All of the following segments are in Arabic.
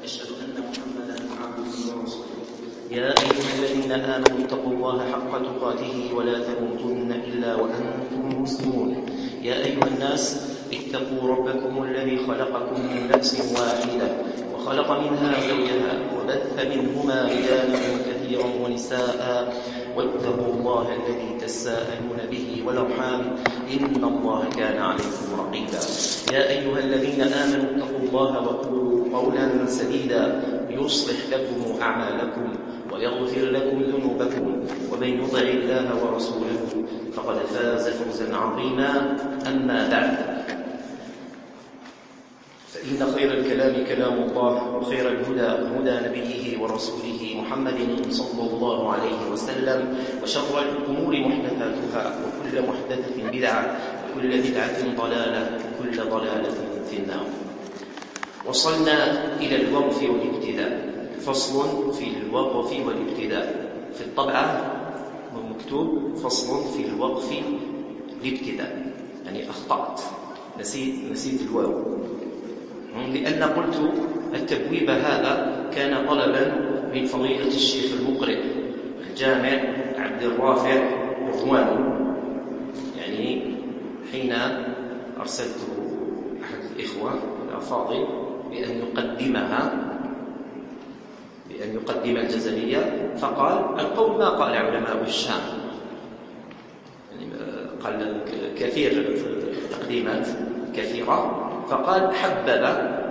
وأشهد أن محمدا عبده ورسوله. يا أيها الذين آمنوا اتقوا الله حق تقاته ولا تموتن إلا وأنتم مسلمون. يا أيها الناس اتقوا ربكم الذي خلقكم من نفس واحدة وخلق منها زوجها وبث منهما رجالا كثيرا ونساء واتقوا الله الذي تساءلون به والأرحام إن الله كان عليكم رقيبا. يا أيها الذين آمنوا اتقوا الله وقولوا قولا سديدا يصلح لكم أعمالكم ويغفر لكم ذنوبكم ومن يطع الله ورسوله فقد فاز فوزا عظيما. أما بعد، فإن خير الكلام كلام الله وخير الهدى هدى نبيه ورسوله محمد صلى الله عليه وسلم وشر الأمور محدثاتها وكل محدثة بدعة وكل بدعة ضلالة وكل ضلالة في النار. وصلنا إلى الوقف والابتداء. فصل في الوقف والابتداء. في الطبعة مكتوب فصل في الوقف والابتداء، يعني أخطأت، نسيت الواو، لأن قلت التبويب هذا كان طلبا من فضيلة الشيخ المقرئ الجامع عبد الرافع رضوان. يعني حين أرسلت أحد الإخوة الأفاضل بأن يقدم الجزرية، فقال القول ما قال علماء الشام، يعني قال كثير تقديمات كثيرة، فقال حبذا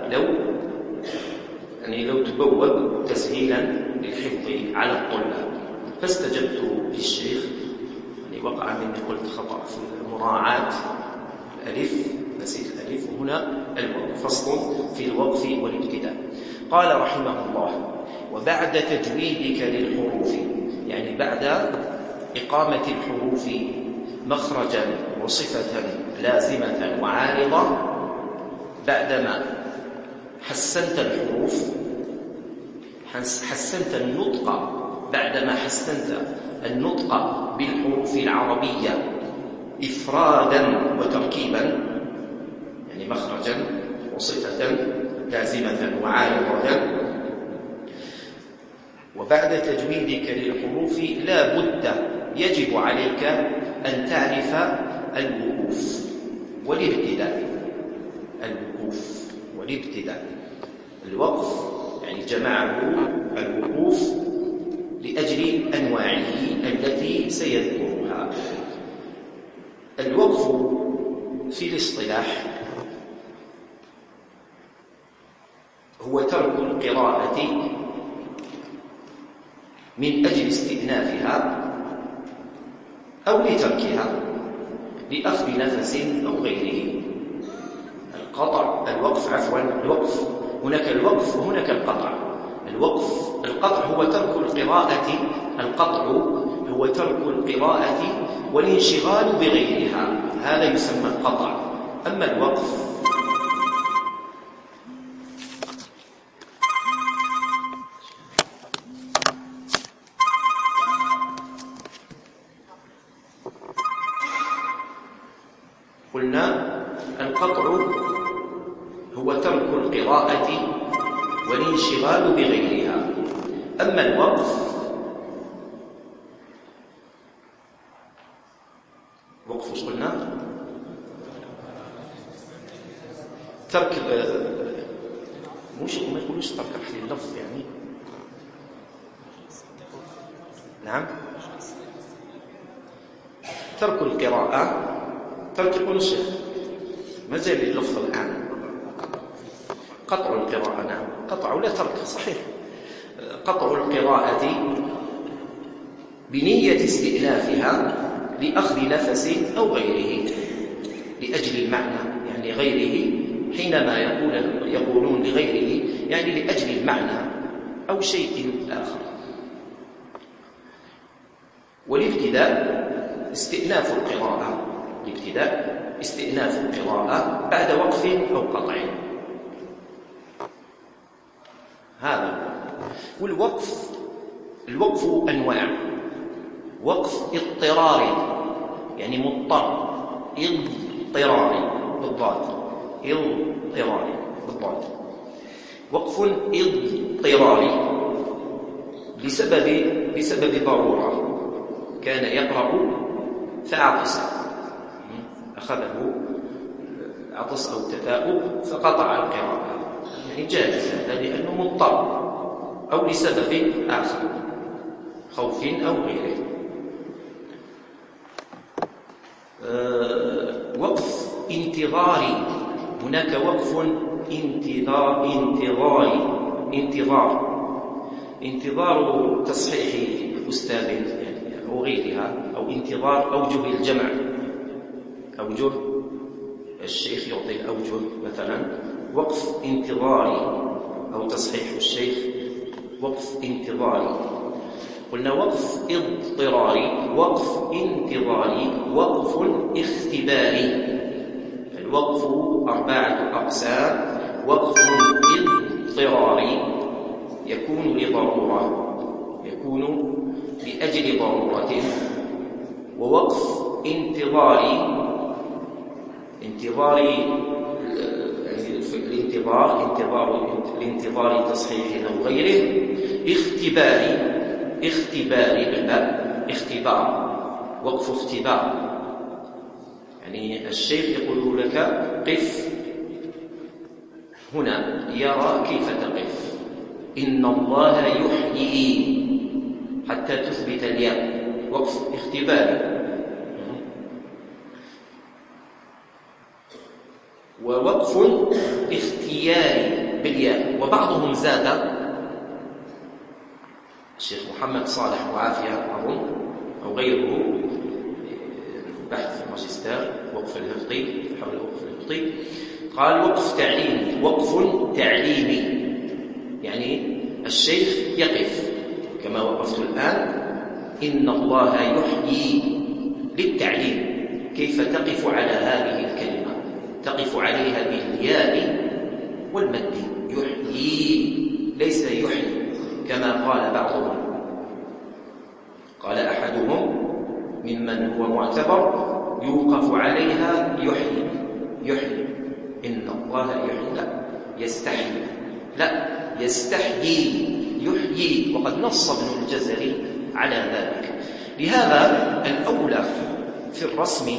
لو تبوب تسهيلا للحفظ على الطلاب. فاستجبت للشيخ، يعني وقع مني قلت خطأ في مراعاة الألف، نسيت الألف، وهنا الواو. فصل في الوقف والابتداء. قال رحمه الله: وبعد تجويدك للحروف، يعني بعد إقامة الحروف مخرجا وصفة لازمة وعارضة، بعدما حسنت الحروف، حسنت النطق، بعدما حسنت النطق بالحروف العربية إفرادا وتركيبا، يعني مخرجا وصفة لازمة وعارضة، وبعد تجويدك للحروف لا بد يجب عليك أن تعرف الوقوف والابتداء. الوقوف والابتداء. الوقف يعني جمعه الوقوف لأجل أنواعه التي سيذكرها. الوقف في الاصطلاح هو ترك القراءة من أجل استئنافها أو لتركها لأخذ نفس أو غيره. الوقف هناك الوقف وهناك القطع. القطع هو ترك القراءة، والانشغال بغيرها، هذا يسمى القطع. أما الوقف قلنا القطع هو ترك القراءة والانشغال بغيرها. أما الوقف قلنا ترك، ما يقولوش ترك اللفظ، يعني نعم، ترك القراءة، ترك يقول الشيخ ما زال اللفظ الآن قطع القراءة. نعم، قطع ولا ترك، صحيح. قطع القراءة بنية استئنافها لأخذ نفس أو غيره لأجل المعنى، يعني غيره حينما يقولون لغيره يعني لأجل المعنى أو شيء آخر. والابتداء استئناف القراءة، بعد وقف أو قطع، هذا. والوقف أنواع: وقف اضطراري، يعني مضطر، اضطراري بالضاد، وقف اضطراري بسبب ضرورة. كان يقرأ فعطس، أخذه عطس أو تثاؤب فقطع القراءة، يعني جائز هذا لأنه مضطر أو لسبب آخر، خوف أو غيره. وقف انتظاري، هناك وقف انتظار تصحيح أستاذ يعني أو غيرها، أو انتظار أوجه الجمع، أوجه الشيخ يعطي الأوجه مثلا، وقف انتظاري أو تصحيح الشيخ وقف انتظاري. قلنا وقف اضطراري، وقف انتظاري، وقف اختباري. الوقف 4 أقسام: وقف اضطراري يكون لضرورة، يكون لأجل ضرورة، ووقف الانتظار تصحيح أو غيره. اختباري بالباء، اختبار، وقف اختبار، يعني الشيخ يقول لك قف هنا، يرى كيف تقف. إن الله يحيي حتى تثبت الياء، وقف اختباري. ووقف اختياري بالياء. وبعضهم زاد، الشيخ محمد صالح وعافية أظن أو غيره، بحث في الماجستير وقف الهبطي، حول وقف الهبطي، قال وقف تعليمي. وقف تعليمي يعني الشيخ يقف كما وقفت الآن، إن الله يحيي، للتعليم، كيف تقف على هذه الكلمة، تقف عليها بالياء والمد. يحيي ليس يحيي كما قال بعضهم. قال أحدهم ممن هو معتبر يوقف عليها يحيي، إن الله يحيي، لا يستحيي، لا يستحيي، يحيي، وقد نص ابن الجزري على ذلك. لهذا الأولى في الرسم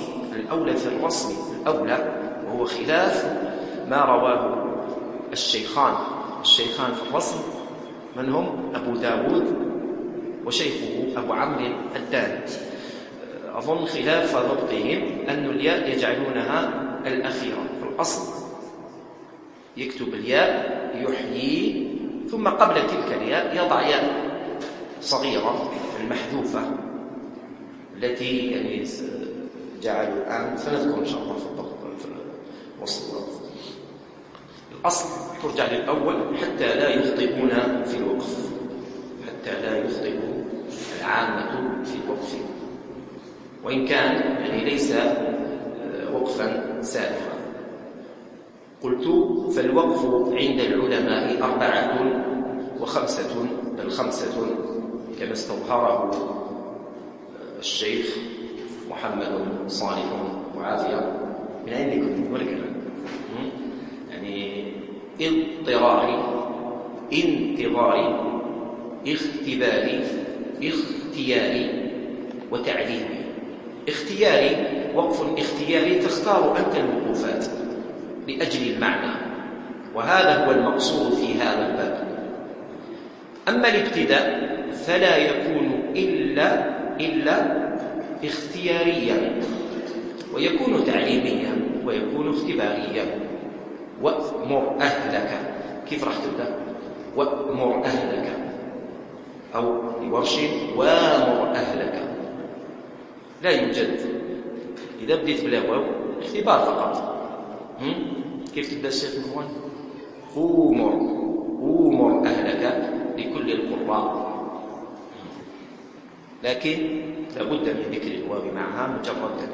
وهو خلاف ما رواه الشيخان في الرسم، من هم؟ أبو داود وشيخه أبو عمرو الداني. أظن خلاف ضبطهم أن الياء يجعلونها الأخيرة في الأصل، يكتب الياء يحيي ثم قبل تلك الياء يضع ياء صغيرة المحذوفة التي يعني جعلوا الآن سنذكر إن شاء الله في الضبط في وسط الأصل. ترجع للأول حتى لا يخطئون في الوقف، حتى لا يخطئ العامة في الوقف، وإن كان يعني ليس وقفا سائغا. قلت فالوقف عند العلماء 4 و5 بل 5 كما استظهره الشيخ محمد صالح وعافية. من أين يكون ولكن يعني اضطراري، انتظاري، اختباري، اختياري، وتعليمي. اختياري، وقف اختياري، تختار أنت الوقوفات لأجل المعنى، وهذا هو المقصود في هذا الباب. أما الابتداء فلا يكون إلا اختياريا، ويكون تعليميا، ويكون اختباريا. وأمر أهلك، كيف راح تبدأ؟ وأمر أهلك، أو لورش وأمر أهلك، لا يوجد. إذا بديت بلا واو اختبار فقط. كيف تبدأ الشيخ مروان؟ أمر أهلك لكل القراء، لكن لابد من ذكر الواو معها مجرد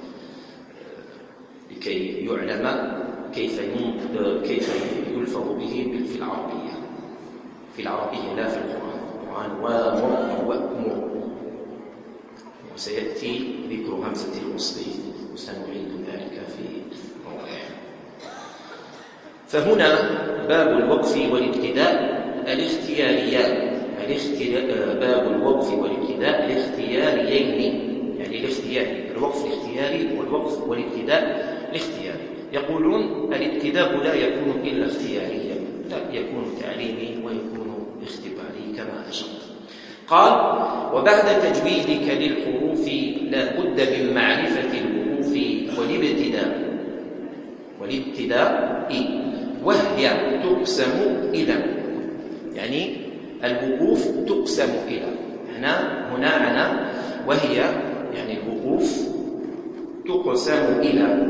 لكي يعلم كيف يلفظ به في العربية لا في القرآن. وأمر، وسيأتي ذكر همزة الوصل وسنعيد ذلك في موضعه. فهنا باب الوقف والابتداء الاختياريان، باب الوقف والابتداء الاختياريين، يعني الاختياري، الوقف الاختياري والوقف والابتداء الاختياري. يقولون الابتداء لا يكون إلا اختياريا، لا، يكون تعليمي ويكون اختباري كما أشرت. قال: وبعد تجويدك للحروف لا بد من معرفة الوقوف والابتداء وهي تقسم إلى، يعني الوقوف تقسم إلى، هنا وهي يعني الوقوف تقسم إلى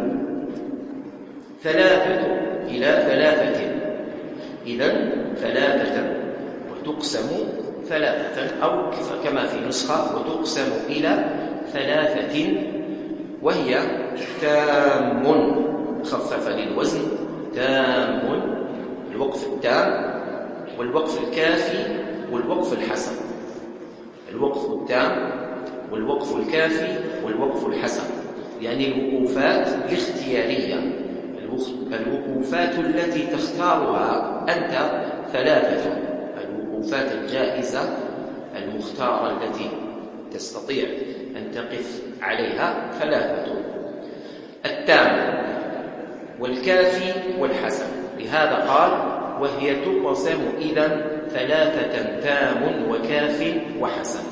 ثلاثة، إذن ثلاثة، وتقسم ثلاثة، أو كما في نسخة وتقسم إلى ثلاثة، وهي تام، خفف للوزن، تام، الوقف التام والوقف الكافي والوقف الحسن، الوقف التام والوقف الكافي والوقف الحسن، يعني الوقوفات الاختيارية، الوقوفات التي تختارها أنت ثلاثة، الوقوفات الجائزة المختارة التي تستطيع أن تقف عليها ثلاثة: التام والكافي والحسن. لهذا قال: وهي تقسم إذن ثلاثة: تام وكاف وحسن.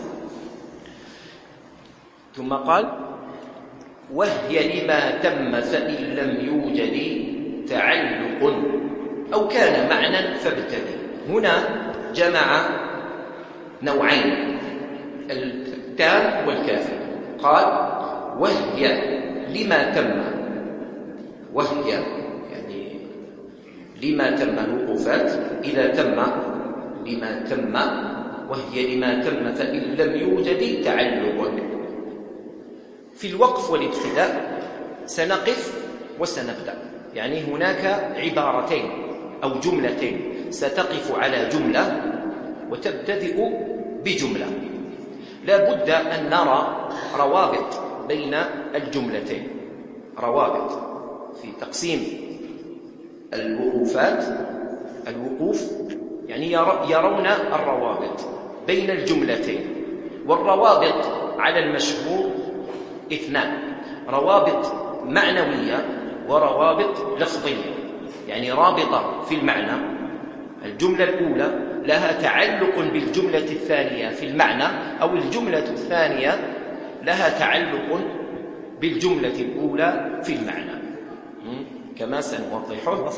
ثم قال: وهي لما تم فإن لم يوجد تعلق أو كان معنى فابتدي. هنا جمع نوعين: التام والكافي. قال: وهي لما تم، وهي يعني لما تم الوقوفات، إذا تم لما تم، وهي لما تم فإن لم يوجد تعلق. في الوقف والابتداء سنقف وسنبدأ، يعني هناك عبارتين أو جملتين، ستقف على جملة وتبتدئ بجملة. لا بد أن نرى روابط بين الجملتين، روابط في تقسيم الوقوفات، الوقوف يعني يرون الروابط بين الجملتين. والروابط على المشهور اثنان: روابط معنوية وروابط لفظية، يعني رابطة في المعنى، الجملة الأولى لها تعلق بالجملة الثانية في المعنى، أو الجملة الثانية لها تعلق بالجملة الأولى في المعنى، كما سنوضحه.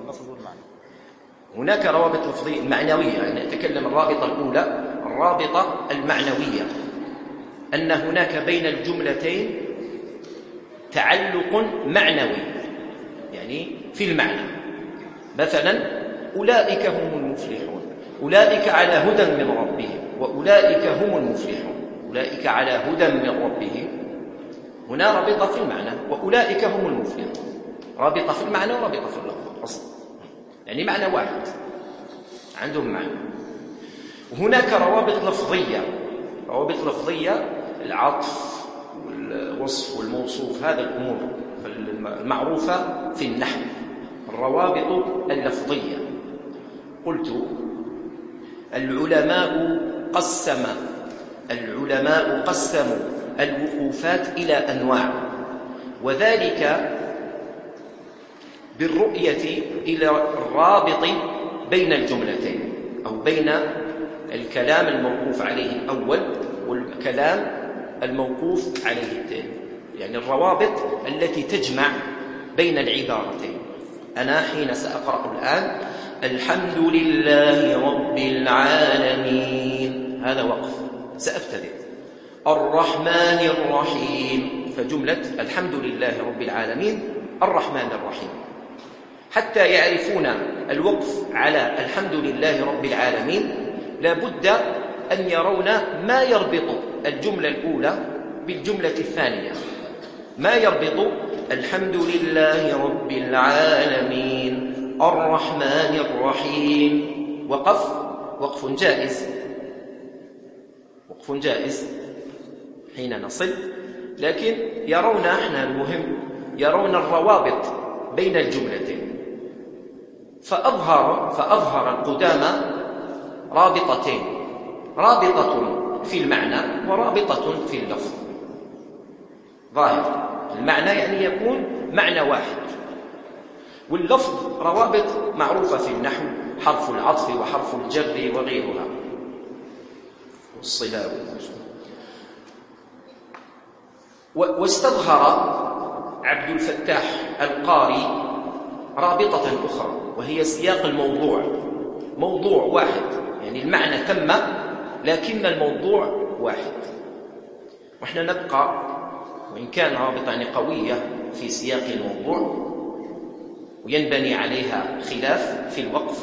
هناك روابط لفظية معنوية، يعني نتكلم الرابطة الأولى، الرابطة المعنوية، أن هناك بين الجملتين تعلق معنوي، يعني في المعنى. مثلا: أولئك هم المفلحون، أولئك على هدى من ربهم، وأولئك هم المفلحون، أولئك على هدى من ربهم، هنا رابطة في المعنى، وأولئك هم المفلحون، رابطة في المعنى ورابطة في اللفظ أصلا، يعني معنى واحد، عندهم معنى. وهناك روابط لفظية، روابط لفظية العطف والوصف والموصوف، هذا الأمور المعروفة في النحو، الروابط اللفظية. قلت: العلماء قسموا الوقوفات إلى أنواع، وذلك بالرؤية إلى الرابط بين الجملتين، أو بين الكلام الموقوف عليه الأول والكلام الموقوف عليه الثاني، يعني الروابط التي تجمع بين العبارتين. أنا حين سأقرأ الآن: الحمد لله رب العالمين، هذا وقف، سأبتدئ الرحمن الرحيم، فجملة الحمد لله رب العالمين الرحمن الرحيم. حتى يعرفون الوقف على الحمد لله رب العالمين لا بد أن يرون ما يربط الجملة الأولى بالجملة الثانية، ما يربط الحمد لله رب العالمين الرحمن الرحيم. وقف جائز، وقف جائز حين نصل، لكن يرون احنا المهم يرون الروابط بين الجملتين، فأظهر القدامى رابطتين، رابطة في المعنى ورابطة في اللفظ. ظاهر المعنى يعني يكون معنى واحد، واللفظ روابط معروفة في النحو، حرف العطف وحرف الجر وغيرها والصلة. واستظهر عبد الفتاح القاري رابطة أخرى، وهي سياق الموضوع، موضوع واحد، يعني المعنى تم لكن الموضوع واحد. وإحنا نبقى وإن كان رابطة يعني قوية في سياق الموضوع وينبني عليها خلاف في الوقف،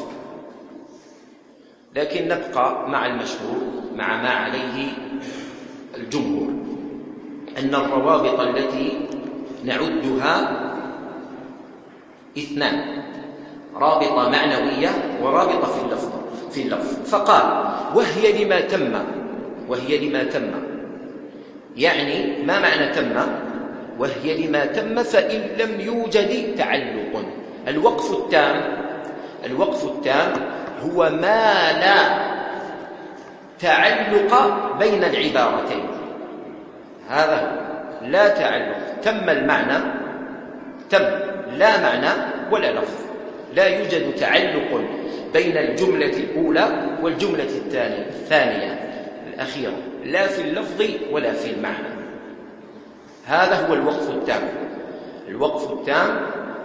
لكن نبقى مع المشهور، مع ما عليه الجمهور، أن الروابط التي نعدها اثنان: رابطة معنوية ورابطة في اللفظ. فقال: وهي لما تم. يعني ما معنى تم؟ وهي لما تم فإن لم يوجد تعلق. الوقف التام هو ما لا تعلق بين العبارتين. هذا هو لا تعلق، تم المعنى، تم لا معنى ولا لفظ، لا يوجد تعلق بين الجملة الأولى والجملة الثانية الأخيرة، لا في اللفظ ولا في المعنى. هذا هو الوقف التام. الوقف التام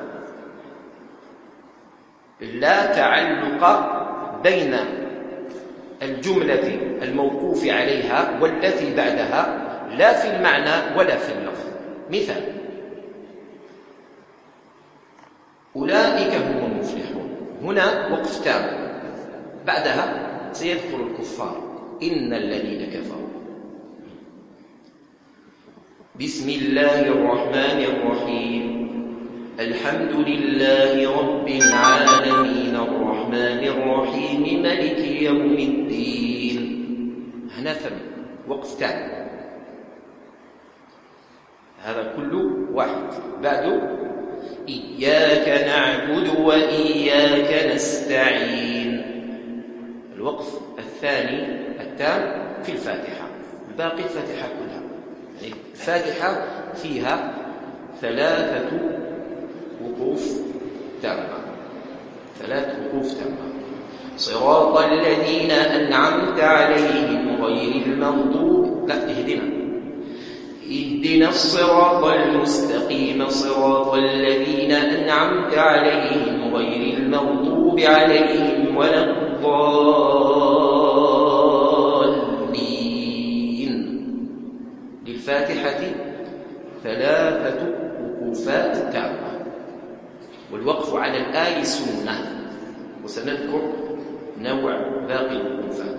لا تعلق بين الجملة الموقوف عليها والتي بعدها، لا في المعنى ولا في اللفظ. مثال: أولئك هم المفلحون. هنا وقف تام، بعدها سيذكر الكفار: إن الذين كفروا. بسم الله الرحمن الرحيم. الحمد لله رب العالمين الرحمن الرحيم مالك يوم الدين. هنا ثم وقف تام، هذا كله واحد. بعده: إياك نعبد وإياك نستعين. الوقف الثاني التام في الفاتحة، باقي الفاتحة كلها. يعني الفاتحة فيها 3 وقوف تامة، 3 وقوف تامة. صراط الذين أنعمت عليهم غير المغضوب، لا، اهدنا الصراط المستقيم صراط الذين أنعمت عليهم غير المغضوب عليهم ولا الضالين. للفاتحة 3 وقوفات تامة. والوقف على الآية سنة، وسنذكر نوع باقي الوقوفات.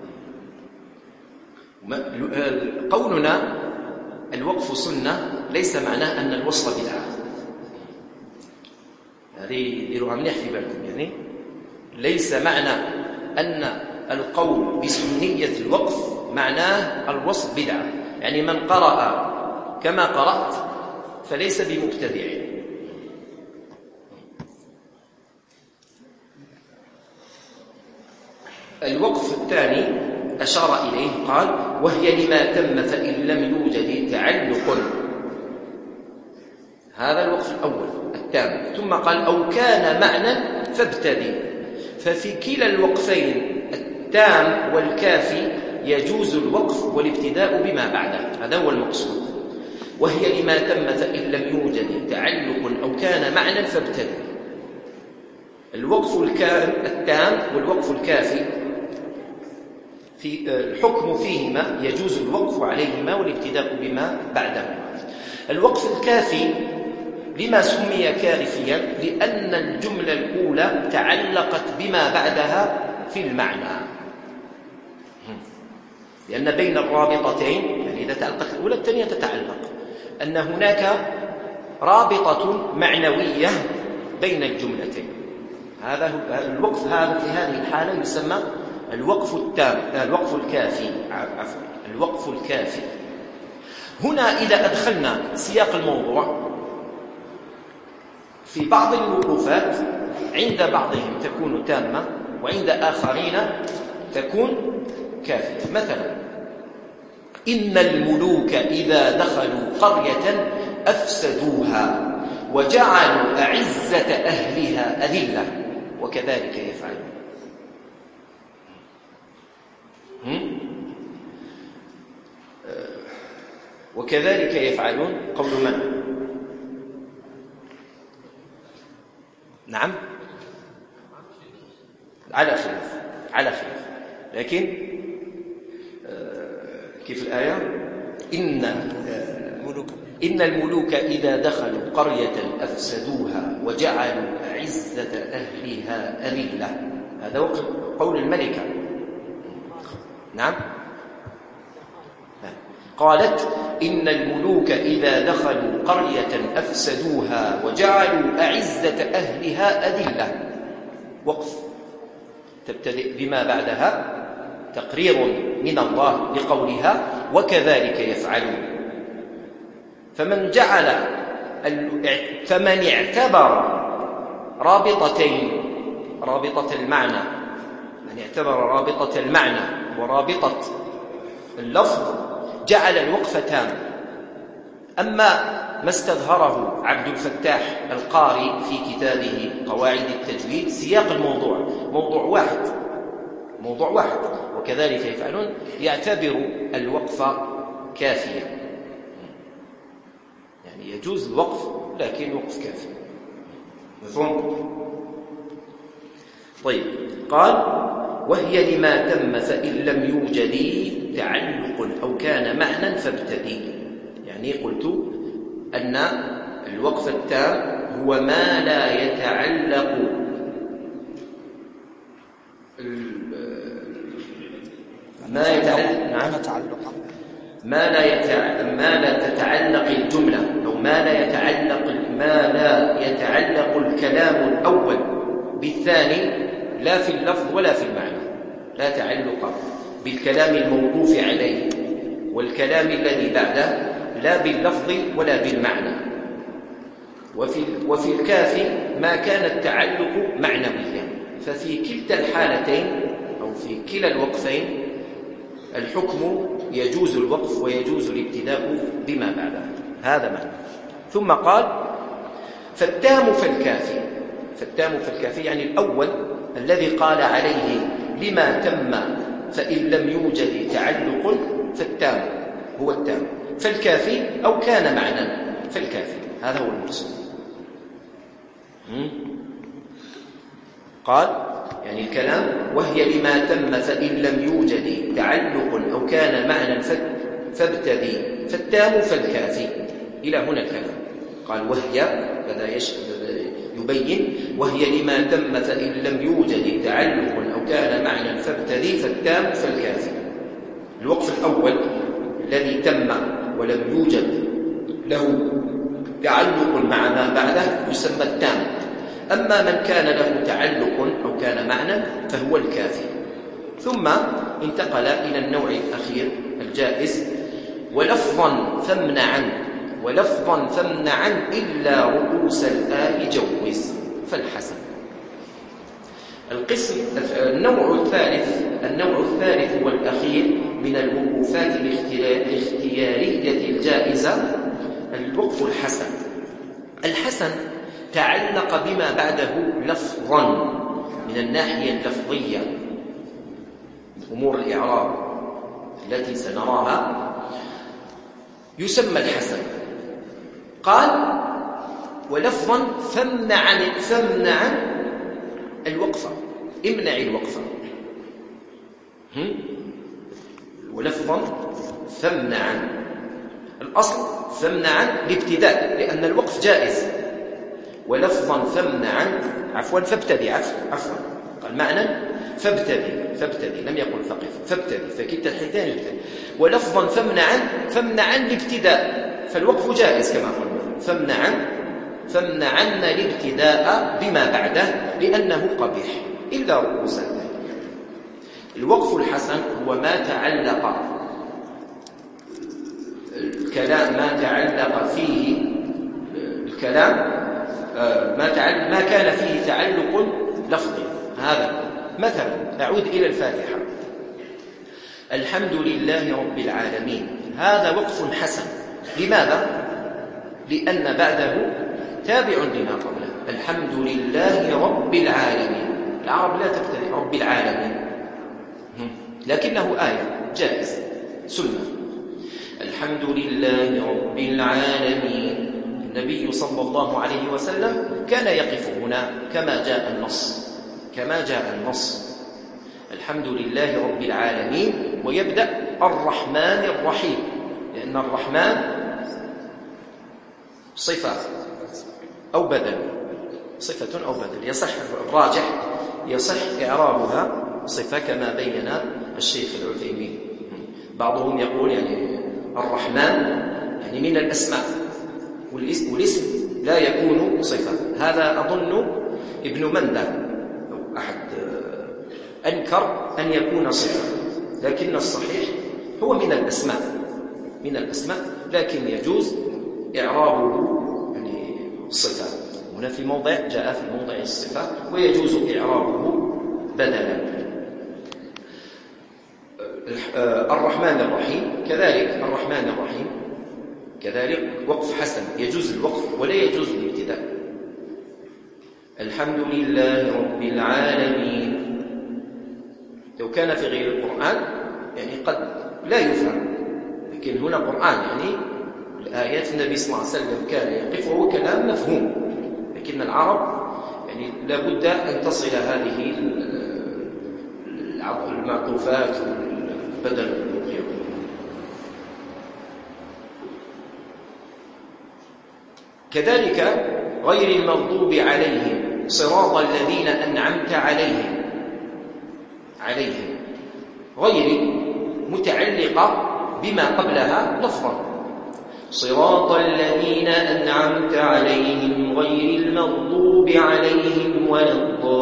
قولنا الوقف سنة ليس معناه أن الوصل بدعة. هذه ديروها مليح في بالكم، يعني ليس معنى أن القول بسنية الوقف معناه الوصل بدعة. يعني من قرأ كما قرأت فليس بمبتدع. الوقف الثاني أشار إليه، قال: وهي لما تم فإن لم يوجد تعلق. هذا الوقف الأول التام. ثم قال: أو كان معنى فابتدي. ففي كلا الوقفين التام والكافي يجوز الوقف والابتداء بما بعده. هذا هو المقصود. وهي لما تم فإن لم يوجد تعلق أو كان معنى فابتدي. الوقف التام والوقف الكافي في الحكم فيهما يجوز الوقف عليهما والابتداء بما بعدهما. الوقف الكافي لما سمي كافيا؟ لأن الجملة الأولى تعلقت بما بعدها في المعنى، لأن بين الرابطتين، يعني إذا تعلقت الأولى الثانية تتعلق، أن هناك رابطة معنوية بين الجملتين. هذا الوقف، هذا في هذه الحالة يسمى الوقف التام، الوقف الكافي، عفوا، الوقف الكافي. هنا إذا أدخلنا سياق الموضوع في بعض الوقوفات عند بعضهم تكون تامة وعند آخرين تكون كافية. مثلا إن الملوك إذا دخلوا قرية أفسدوها وجعلوا أعزة أهلها أذلة وكذلك يفعلون. وكذلك يفعلون قول من؟ نعم على خلاف لكن كيف الآية؟ إن الملوك إذا دخلوا قرية أفسدوها وجعلوا أعزة أهلها أذلة. هذا قول الملكة. نعم قالت إن الملوك إذا دخلوا قرية أفسدوها وجعلوا أعزة أهلها أذلة. وقف تبتدئ بما بعدها تقرير من الله لقولها وكذلك يفعلون. فمن اعتبر رابطتين، رابطة المعنى، من اعتبر رابطة المعنى ورابطة اللفظ جعل الوقف تام. أما ما استظهره عبد الفتاح القاري في كتابه قواعد التجويد سياق الموضوع موضوع واحد وكذلك يفعلون، يعتبر الوقف كافيا، يعني يجوز الوقف لكن الوقف كافي. مفهوم؟ طيب قال وهي لما تم فإن لم يوجد تعلق أو كان معنى فابتدي. يعني قلت أن الوقف التام هو ما لا يتعلق ما لا تتعلق الجملة أو ما لا يتعلق الكلام الأول بالثاني لا في اللفظ ولا في المعنى، لا تعلق بالكلام الموقوف عليه والكلام الذي بعده لا باللفظ ولا بالمعنى. وفي الكافي ما كان التعلق معنويا. ففي كلتا الحالتين أو في كلا الوقفين الحكم يجوز الوقف ويجوز الابتداء بما بعده. هذا معنى. ثم قال فالتام فالكافي يعني الأول الذي قال عليه لما تم فإن لم يوجد تعلق فالتام هو التام. فالكافي أو كان معنى فالكافي، هذا هو المقصود. قال يعني الكلام وهي لما تم فإن لم يوجد تعلق أو كان معنى فابتدي فالتام فالكافي. إلى هنا الكلام. قال وهي هذا يبين وهي لما تم فإن لم يوجد تعلق أو كان معنى فابتدي فالتام فالكافي. الوقف الأول الذي تم ولم يوجد له تعلق مع ما بعده يسمى التام. أما من كان له تعلق أو كان معنى فهو الكافي. ثم انتقل إلى النوع الأخير الجائز ولفظا فامنعا إلا رؤوس الآي جوز فالحسن. النوع الثالث والأخير من الوقوفات الاختيارية الجائزة الوقف الحسن. الحسن تعلق بما بعده لفظا من الناحية اللفظية، أمور الإعراب التي سنراها يسمى الحسن. قال ولفظا فامنع الوقفة، امنع الوقفة. ولفظا فامنعا، الأصل فامنعا الابتداء لأن الوقف جائز. ولفظا فامنعا فابتدي عفوا قال معنى فابتدي لم يقل فقف فابتدي فكلتا الحيتين يبتدي. ولفظا فامنعا الابتداء فالوقف جائز كما قلنا. فامنعن الابتداء بما بعده لأنه قبيح إلا رؤوس الآي. الوقف الحسن هو ما تعلق الكلام ما تعلق فيه الكلام ما كان فيه تعلق لفظي. هذا مثلا. أعود إلى الفاتحة: الحمد لله رب العالمين. هذا وقف حسن. لماذا؟ لأن بعده تابع لما قبله. الحمد لله رب العالمين. العرب لا تبتدئ رب العالمين، لكنه آية جائز سنة. الحمد لله رب العالمين. النبي صلى الله عليه وسلم كان يقف هنا كما جاء النص. الحمد لله رب العالمين، ويبدأ الرحمن الرحيم، لأن الرحمن صفة أو بدل، صفة أو بدل. يصح الراجح يصح إعرابها صفة كما بين الشيخ العثيمين. بعضهم يقول يعني الرحمن يعني من الأسماء، والاسم لا يكون صفة. هذا أظن ابن مندى أو أحد أنكر أن يكون صفة، لكن الصحيح هو من الأسماء، لكن يجوز إعرابه يعني صفة. هنا في موضع جاء في موضع الصفة، ويجوز إعرابه بدلا. الرحمن الرحيم كذلك وقف حسن، يجوز الوقف ولا يجوز الابتداء. الحمد لله رب العالمين. لو كان في غير القرآن يعني قد لا يفهم، لكن هنا قرآن يعني الآيات النبي صلى الله عليه وسلم كان يقف وهو كلام مفهوم، لكن العرب يعني لابد أن تصل هذه المعطوفات والبدل والغير. كذلك غير المغضوب عليهم صراط الذين أنعمت عليهم. غير متعلقة بما قبلها لفظا. صراط الذين أنعمت عليهم غير المغضوب عليهم ولا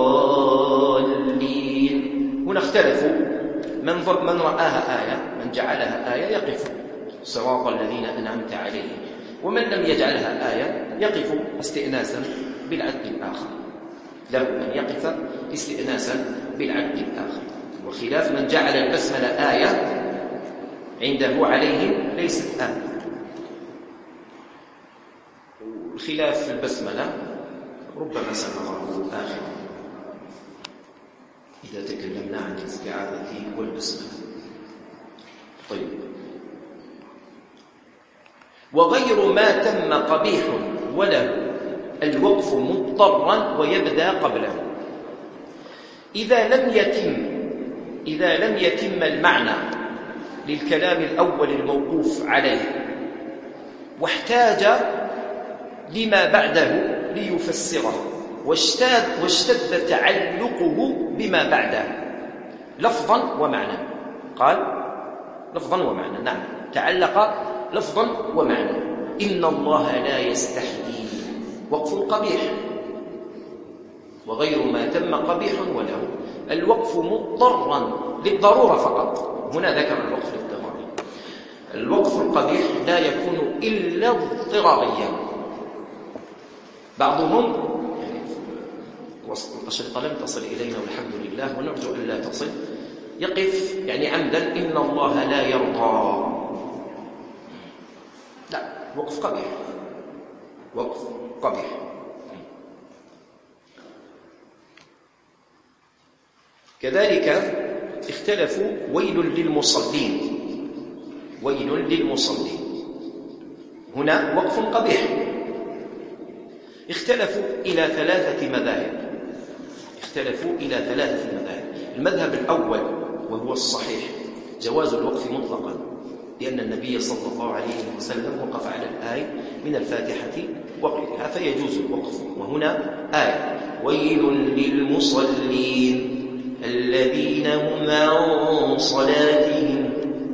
الضالين. هنا اختلفوا، من رآها آية، من جعلها آية يقف صراط الذين أنعمت عليهم، ومن لم يجعلها آية يقف استئناسا بالعد الآخر. له أن يقف استئناسا بالعد الآخر. وخلاف من جعل البسملة آية عنده عليهم ليست آية. الخلاف في البسملة ربما سنراه آخرا إذا تكلمنا عن الاستعاذة والبسملة. طيب. وغير ما تم قبيح وله الوقف مضطرا ويبدأ قبله. إذا لم يتم المعنى للكلام الأول الموقوف عليه، واحتاج لما بعده ليفسره، واشتد تعلقه بما بعده لفظا ومعنى. قال لفظا ومعنى، نعم، تعلق لفظا ومعنى. إن الله لا يستحيي، وقف قبيح. وغير ما تم قبيح وله الوقف مضطرا للضرورة فقط. هنا ذكر الوقف للضرورة. الوقف القبيح لا يكون إلا اضطراريا. بعضهم يعني الأشرطة لم تصل إلينا والحمد لله، ونرجو أن لا تصل، يقف يعني عمدا إن الله لا يرضى. لا، وقف قبيح. كذلك اختلفوا ويل للمصلين. هنا وقف قبيح. اختلفوا إلى ثلاثة مذاهب. المذهب الأول وهو الصحيح جواز الوقف مطلقا، لأن النبي صلى الله عليه وسلم وقف على الآية من الفاتحة وغيرها، فيجوز الوقف. وهنا آية ويل للمصلين الذين هم عن صلاتهم.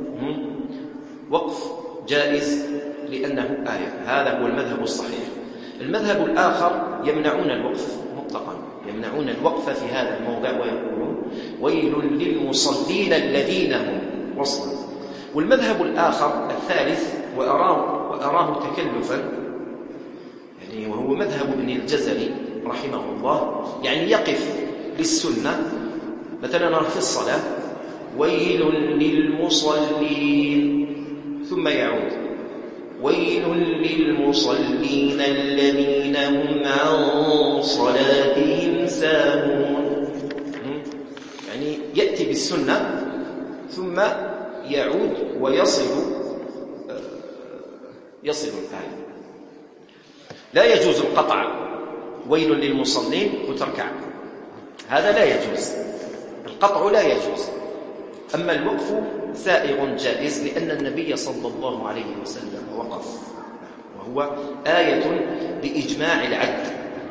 وقف جائز لأنه آية. هذا هو المذهب الصحيح. المذهب الآخر يمنعون الوقف مطلقا، يمنعون الوقف في هذا الموضع، ويقولون ويل للمصلين الذين هم وصلا. والمذهب الآخر الثالث وأراه تكلفا، يعني يعني وهو مذهب ابن الجزري رحمه الله، يعني يقف للسنة مثلا في الصلاة ويل للمصلين ثم يعود ويل للمصلين الذين هم عن صلاتهم ساهون، يعني يأتي بالسنة ثم يعود ويصل الآية. لا يجوز القطع ويل للمصلين وتركع، هذا لا يجوز، القطع لا يجوز. أما الوقف سائغ جائز، لأن النبي صلى الله عليه وسلم وقف، وهو آية بإجماع العد.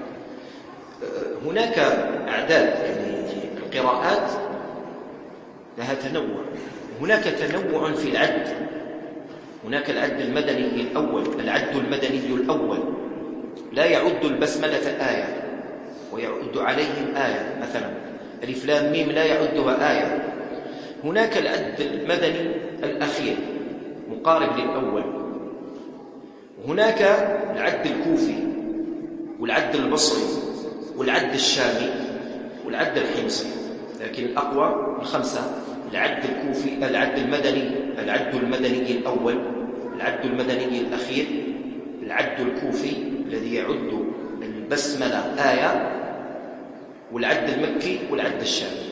هناك أعداد، يعني القراءات لها تنوع، هناك تنوع في العد. هناك العد المدني الأول، العد المدني الأول لا يعد البسملة آية ويعد عليهم آية، مثلا ألف لام ميم لا يعدها آية. هناك العد المدني الأخير مقارب للأول. هناك العد الكوفي والعد البصري والعد الشامي والعد الحمصي، لكن الأقوى الخمسة: العد الكوفي، العد المدني الأول، العد المدني الأخير، العد الكوفي الذي يعد البسملة آية، والعد المكي والعد الشامي.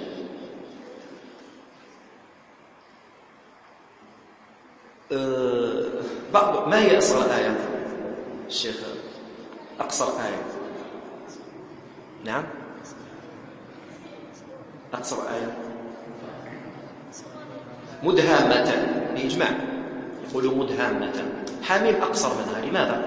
ما هي أصغر آية الشيخ؟ أقصر آية؟ نعم، أقصر آية مدهامة بإجماع، يقولوا مدهامة. حميم أقصر منها، لماذا؟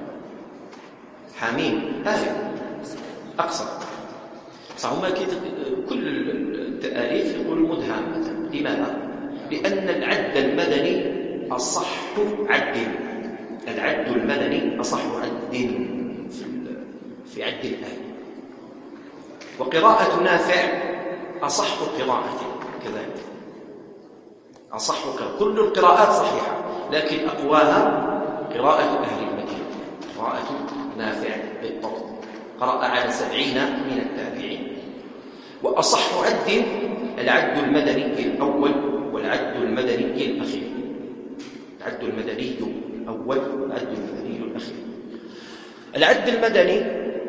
حميم آية أقصر، فهم كل التآليف يقولوا مدهامة. لماذا؟ لأن العد المدني أصح عد، العد المدني أصح عد في عد الآية. وقراءة نافع أصح قراءة كذلك، أصح كل القراءات صحيحة، لكن أقواها قراءة أهل المدينة، قراءة نافع بالضبط، قرأ على 70 من التابعين. وأصح عد العد المدني الأول والعد المدني الأخير، العد المدني الأول والعد المدني الأخير. العد المدني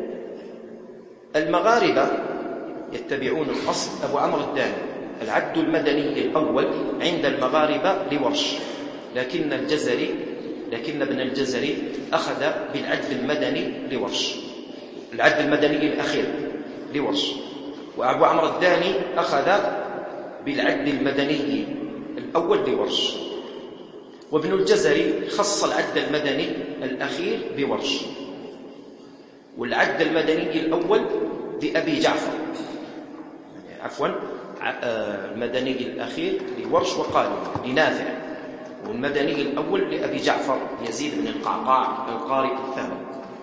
المغاربة يتبعون الأصل، أبو عمرو الداني: العد المدني الأول عند المغاربة لورش، لكن ابن الجزري أخذ بالعد المدني لورش، العد المدني الأخير لورش. وأبو عمرو الداني أخذ بالعد المدني الأول لورش. وابن الجزري خص العد المدني الأخير بورش، والعد المدني الأول لأبي جعفر، المدني الأخير لورش وقالوا لنافع، والمدني الأول لأبي جعفر يزيد بن القعقاع القارئ الثاني.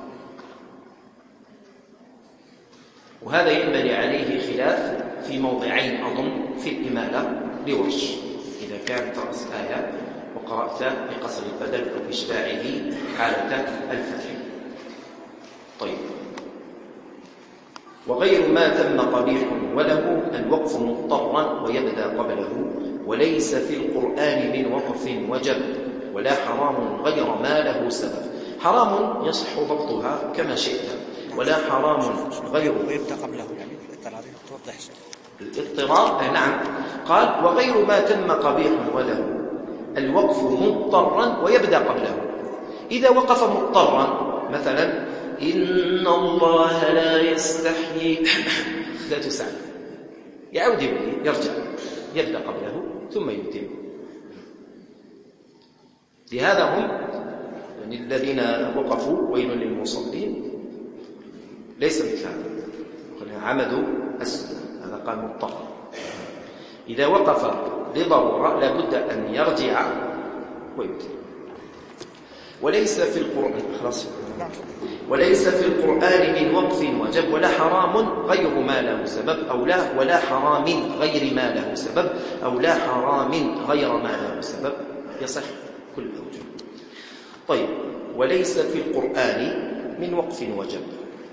وهذا ينبني عليه خلاف في موضعين أظن في الإمالة لورش، إذا كانت رأس آية وقرأت بقصر البدل أو بإشباعه حالة الفتح. طيب، وغير ما تم قبيح وله الوقف مضطرا ويبدأ قبله، وليس في القرآن من وقف وجب ولا حرام غير ما له سبب. حرام يصح ضبطها كما شئت، ولا حرام غير ويبدأ قبله، يعني توضح الاضطرار. نعم، قال وغير ما تم قبيح وله الوقف مضطرا ويبدأ قبله. إذا وقف مضطرا، مثلا إن الله لا يستحيي لا تسعد، يعود يرجع، يبدأ قبله ثم يتم. لهذا هم يعني الذين وقفوا ويل للمصلين ليس مثل هذا، عمدوا السنة، هذا قال مضطر. إذا وقف لضرورة لابد أن يرجع ويتم. وليس في القرآن من وقف وجب ولا حرام غير ما له سبب، أو لا ولا حرام غير ما له سبب، أو لا حرام غير ما له سبب، يصح كل الأوجه. طيب، وليس في القرآن من وقف وجب.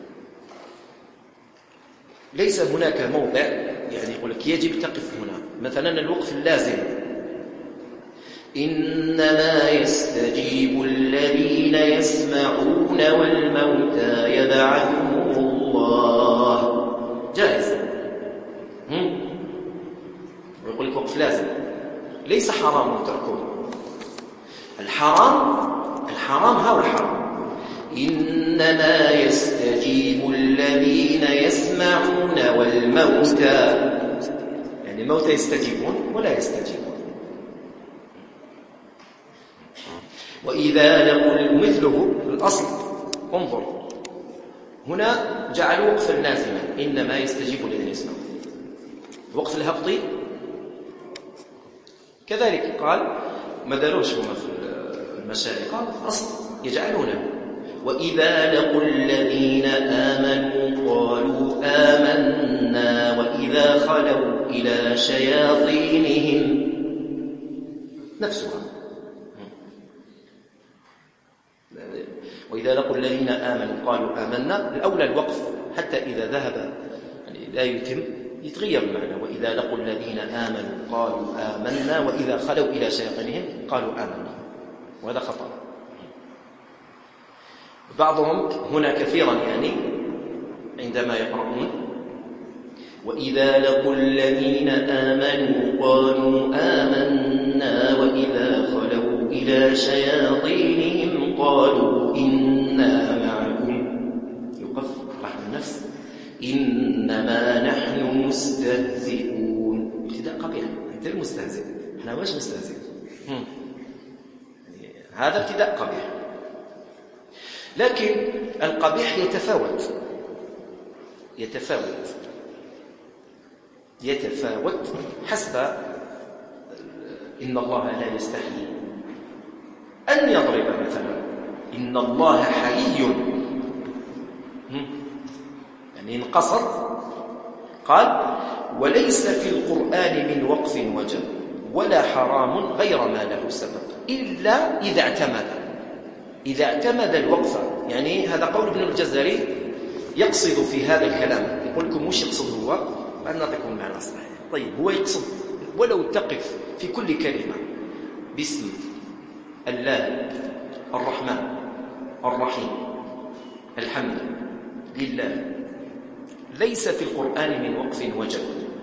ليس هناك موضع يعني يقول لك يجب تقف هنا. مثلا الوقف اللازم: إنما يستجيب الذين يسمعون والموتى يبعثهم الله. جائز. ويقول لك وقف لازم، ليس حرام تركه. الحرام هو الحرام. إنما يستجيب الذين يسمعون والموتى، يعني الموتى يستجيبون ولا يستجيبون. وإذا لقوا مثله الأصل. انظر هنا جعلوا وقفا لازما: إنما يستجيب الذين يسمعون. الوقف الهبطي كذلك قال ما داروش هما في المشارق أصل يجعلونه: وإذا لقوا الذين آمنوا قالوا آمنا وإذا خلوا إلى شياطينهم. نفسها. وإذا لقوا الذين آمنوا قالوا آمنا، الأولى الوقف حتى إذا ذهب يعني لا يتم يتغير المعنى. وإذا لقوا الذين آمنوا قالوا آمنا وإذا خلوا إلى شياطينهم قالوا آمنا، وهذا خطأ. بعضهم هنا كثيرا يعني عندما يقرؤون: وإذا لقوا الذين آمنوا قالوا آمنا وإذا خلوا إلى شياطينهم قالوا إنا معكم. يقف رحم النفس: إنما نحن مستهزئون. ابتداء قبيح، أنت المستهزئ، احنا مش مستهزئ. هذا ابتداء قبيح. لكن القبيح يتفاوت حسب. إن الله لا يستحيي أن يضرب مثلا. إن الله حيي، يعني انقصر. قال: وليس في القرآن من وقف وجب ولا حرام غير ما له سبب إلا إذا اعتمد الوقف. يعني هذا قول ابن الجزري يقصد في هذا الكلام. يقول لكم مش يقصد هو، أن نعطيكم المعنى الصحيح. طيب هو يقصد ولو تقف في كل كلمة باسم الله الرحمن الرحيم الحمد لله، ليس في القرآن من وقف وجب.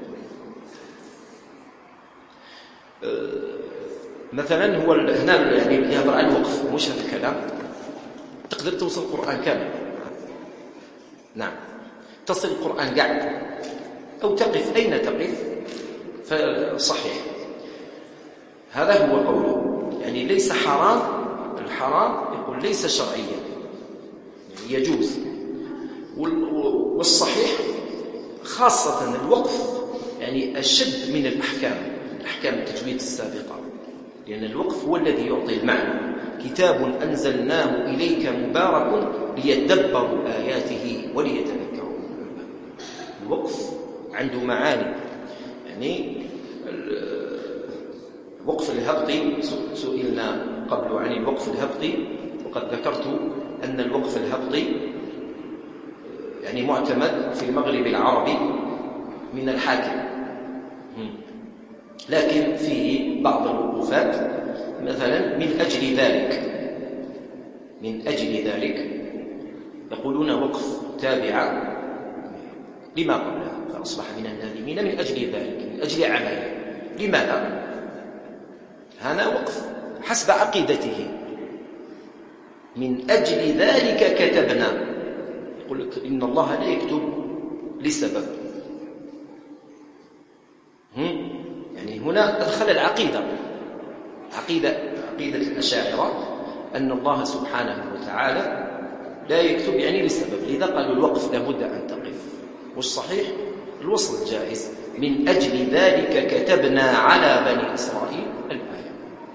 مثلا هو هنا يعني يهضر عن الوقف، مش هذا الكلام. تقدر توصل القرآن كامل، نعم، تصل القرآن قاعد، أو تقف أين تقف فصحيح. هذا هو قوله، يعني ليس حرام. الحرام يقول ليس شرعيا، يعني يجوز. والصحيح خاصة الوقف يعني أشد من الأحكام التجويد السابقة، لأن الوقف هو الذي يعطي المعنى. كتاب أنزلناه إليك مبارك ليدبروا آياته وليتذكروا. الوقف عنده معاني. يعني الوقف الهبطي سئلنا قبل عن الوقف الهبطي، وقد ذكرت أن الوقف الهبطي يعني معتمد في المغرب العربي من الحاكم، لكن فيه بعض الوقوفات. مثلا من أجل ذلك يقولون وقف تابع لما قبله فأصبح من النادمين. من أجل ذلك، من أجل عمله. لماذا؟ هذا وقف حسب عقيدته. من أجل ذلك كتبنا. يقول لك إن الله لا يكتب لسبب. يعني هنا أدخل العقيدة، عقيدة الأشاعرة أن الله سبحانه وتعالى لا يكتب يعني لسبب، لذا قالوا الوقف لابد أن تقف. والصحيح الوصل جائز. من أجل ذلك كتبنا على بني إسرائيل الآية.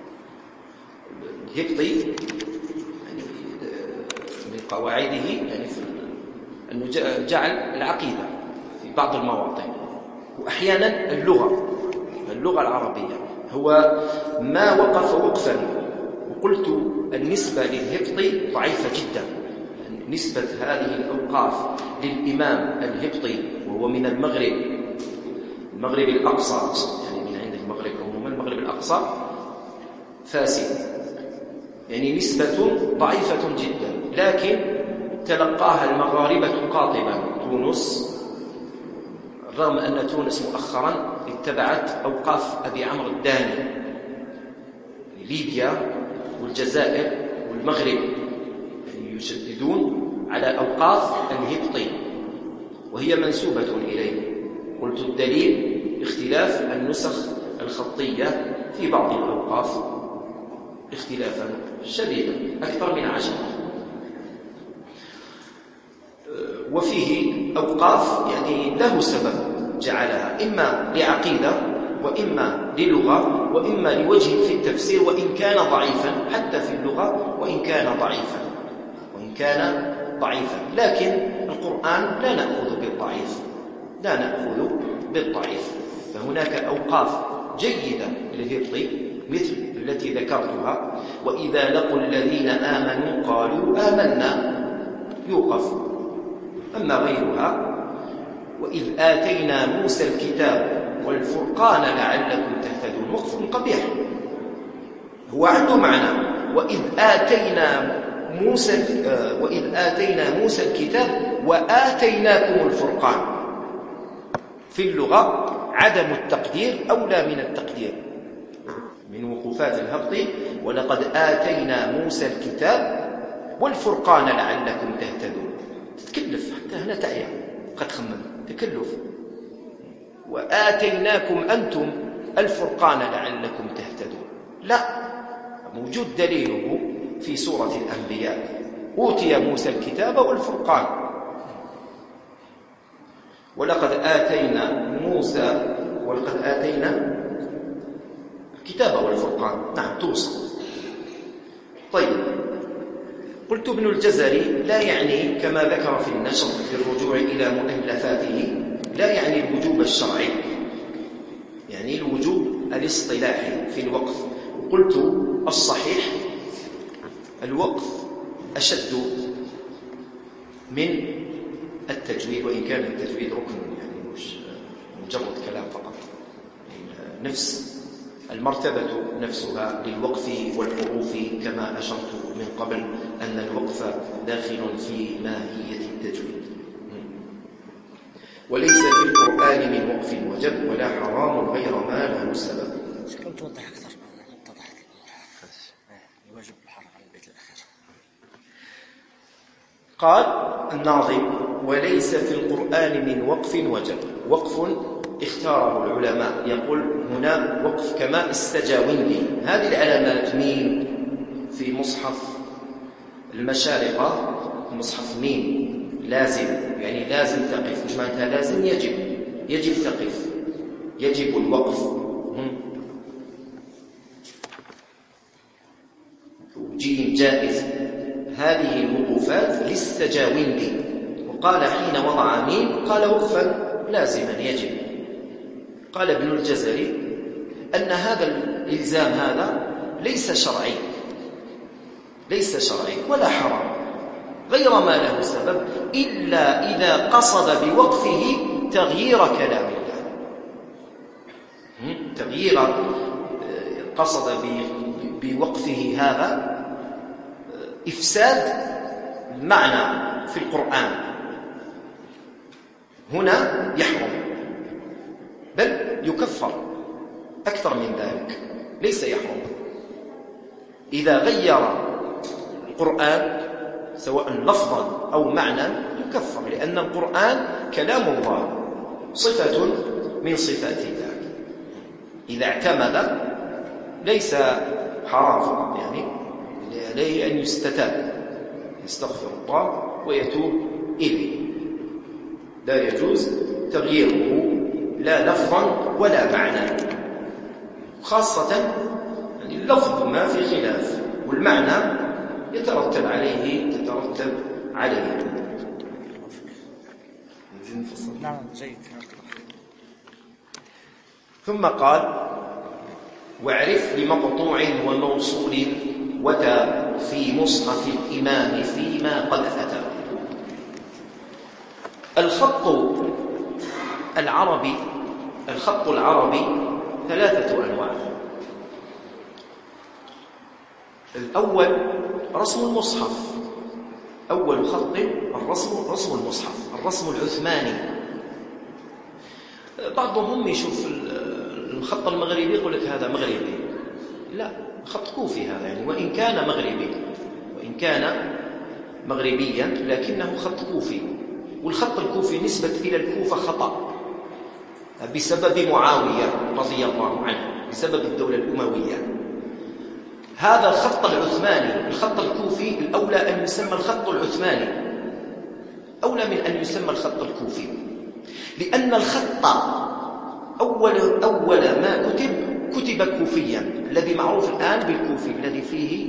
الهبطي يعني من قواعده يعني أنه جعل العقيدة في بعض المواطن، وأحيانا اللغة العربية هو ما وقف وقفا. وقلت النسبة للهبطي ضعيفة جدا، نسبة هذه الأوقاف للإمام الهبطي وهو من المغرب الأقصى، يعني من عند المغرب عموما المغرب الأقصى فاسد، يعني نسبة ضعيفة جدا، لكن تلقاها المغاربة قاطبة. تونس، رغم أن تونس مؤخرا اتبعت أوقاف أبي عمرو الداني، ليبيا والجزائر والمغرب يعني يشددون على أوقاف الهبطي وهي منسوبة إليه. قلت الدليل اختلاف النسخ الخطية في بعض الأوقاف اختلافا شديدا أكثر من 10، وفيه أوقاف يعني له سبب جعلها، إما لعقيدة وإما للغة وإما لوجه في التفسير، وإن كان ضعيفا حتى في اللغة، وإن كان ضعيفا، لكن القرآن لا نأخذ بالضعيف، فهناك أوقاف جيدة للهبطي مثل التي ذكرتها: وإذا لقوا الذين آمنوا قالوا آمنا، يوقف. أما غيرها: وإذ آتينا موسى الكتاب والفرقان لعلكم تهتدون، وقف قبيح، هو عنده معنى. وإذ آتينا موسى الكتاب وآتيناكم الفرقان، في اللغة عدم التقدير أولى من التقدير. من وقوفات الهبط: ولقد آتينا موسى الكتاب والفرقان لعلكم تهتدون. تتكلف حتى هنا تعيا، قد خمم تكلف. وآتيناكم أنتم الفرقان لعلكم تهتدون، لا، موجود دليله في سورة الأنبياء: أوتي موسى الكتاب والفرقان. ولقد آتينا الكتاب والفرقان، نعم توصل. طيب، قلت ابن الجزري لا يعني كما ذكر في النشر في الرجوع إلى مؤلفاته، لا يعني الوجوب الشرعي، يعني الوجوب الاصطلاحي في الوقف. وقلت الصحيح الوقف أشد من التجويد، وإن كان التجويد ركن، يعني مش مجرد كلام فقط، نفس المرتبة نفسها للوقف والحروف، كما أشرت من قبل أن الوقف داخل في ماهية التجويد. وليس في القرآن من وقف وجب ولا حرام غير ما له سبب. لو توضح أكثر اتضحت الواجب الحرام على البيت الأخير. قال الناظم: وليس في القرآن من وقف وجب. وقف اختاره العلماء، يقول هنا وقف كما السجاوندي. هذه العلامات ميم في مصحف المشارقة، مصحف ميم لازم، يعني لازم تقف، مش معناتها لازم، يجب تقف، يجب الوقف. جيم جائز. هذه الوقوفات للسجاوندي، وقال حين وضع ميم قال وقفا لازما يجب. قال ابن الجزري أن هذا الإلزام هذا ليس شرعي ولا حرام غير ما له سبب، إلا إذا قصد بوقفه تغيير كلام الله. قصد بوقفه هذا إفساد المعنى في القرآن، هنا يحرم، بل يكفر أكثر من ذلك، ليس يحرم. إذا غير القرآن سواء لفظا أو معنى يكفر، لأن القرآن كلام الله، صفة من صفات الله. إذا اعتمد ليس حرام فقط، يعني عليه أن يستغفر الله ويتوب إليه، لا يجوز تغييره لا لفظا ولا معنى، خاصة يعني اللفظ ما في خلاف، والمعنى يترتب عليه نعم جيد. ثم قال: واعرف لمقطوع وموصول وفي مصحف الإمام فيما قد أتى. الخط العربي 3 أنواع. الأول رسم المصحف، أول خط رسم المصحف، الرسم العثماني. بعضهم يشوف الخط المغربي يقول لك هذا مغربي، لا، خط كوفي هذا، يعني وإن كان مغربيا لكنه خط كوفي. والخط الكوفي نسبة إلى الكوفة خطأ بسبب معاوية رضي الله عنه، بسبب الدولة الأموية. هذا الخط العثماني، الخط الكوفي الأولى أن يسمى الخط العثماني أولى من أن يسمى الخط الكوفي، لأن الخط أول ما كتب كوفيا، الذي معروف الآن بالكوفي، الذي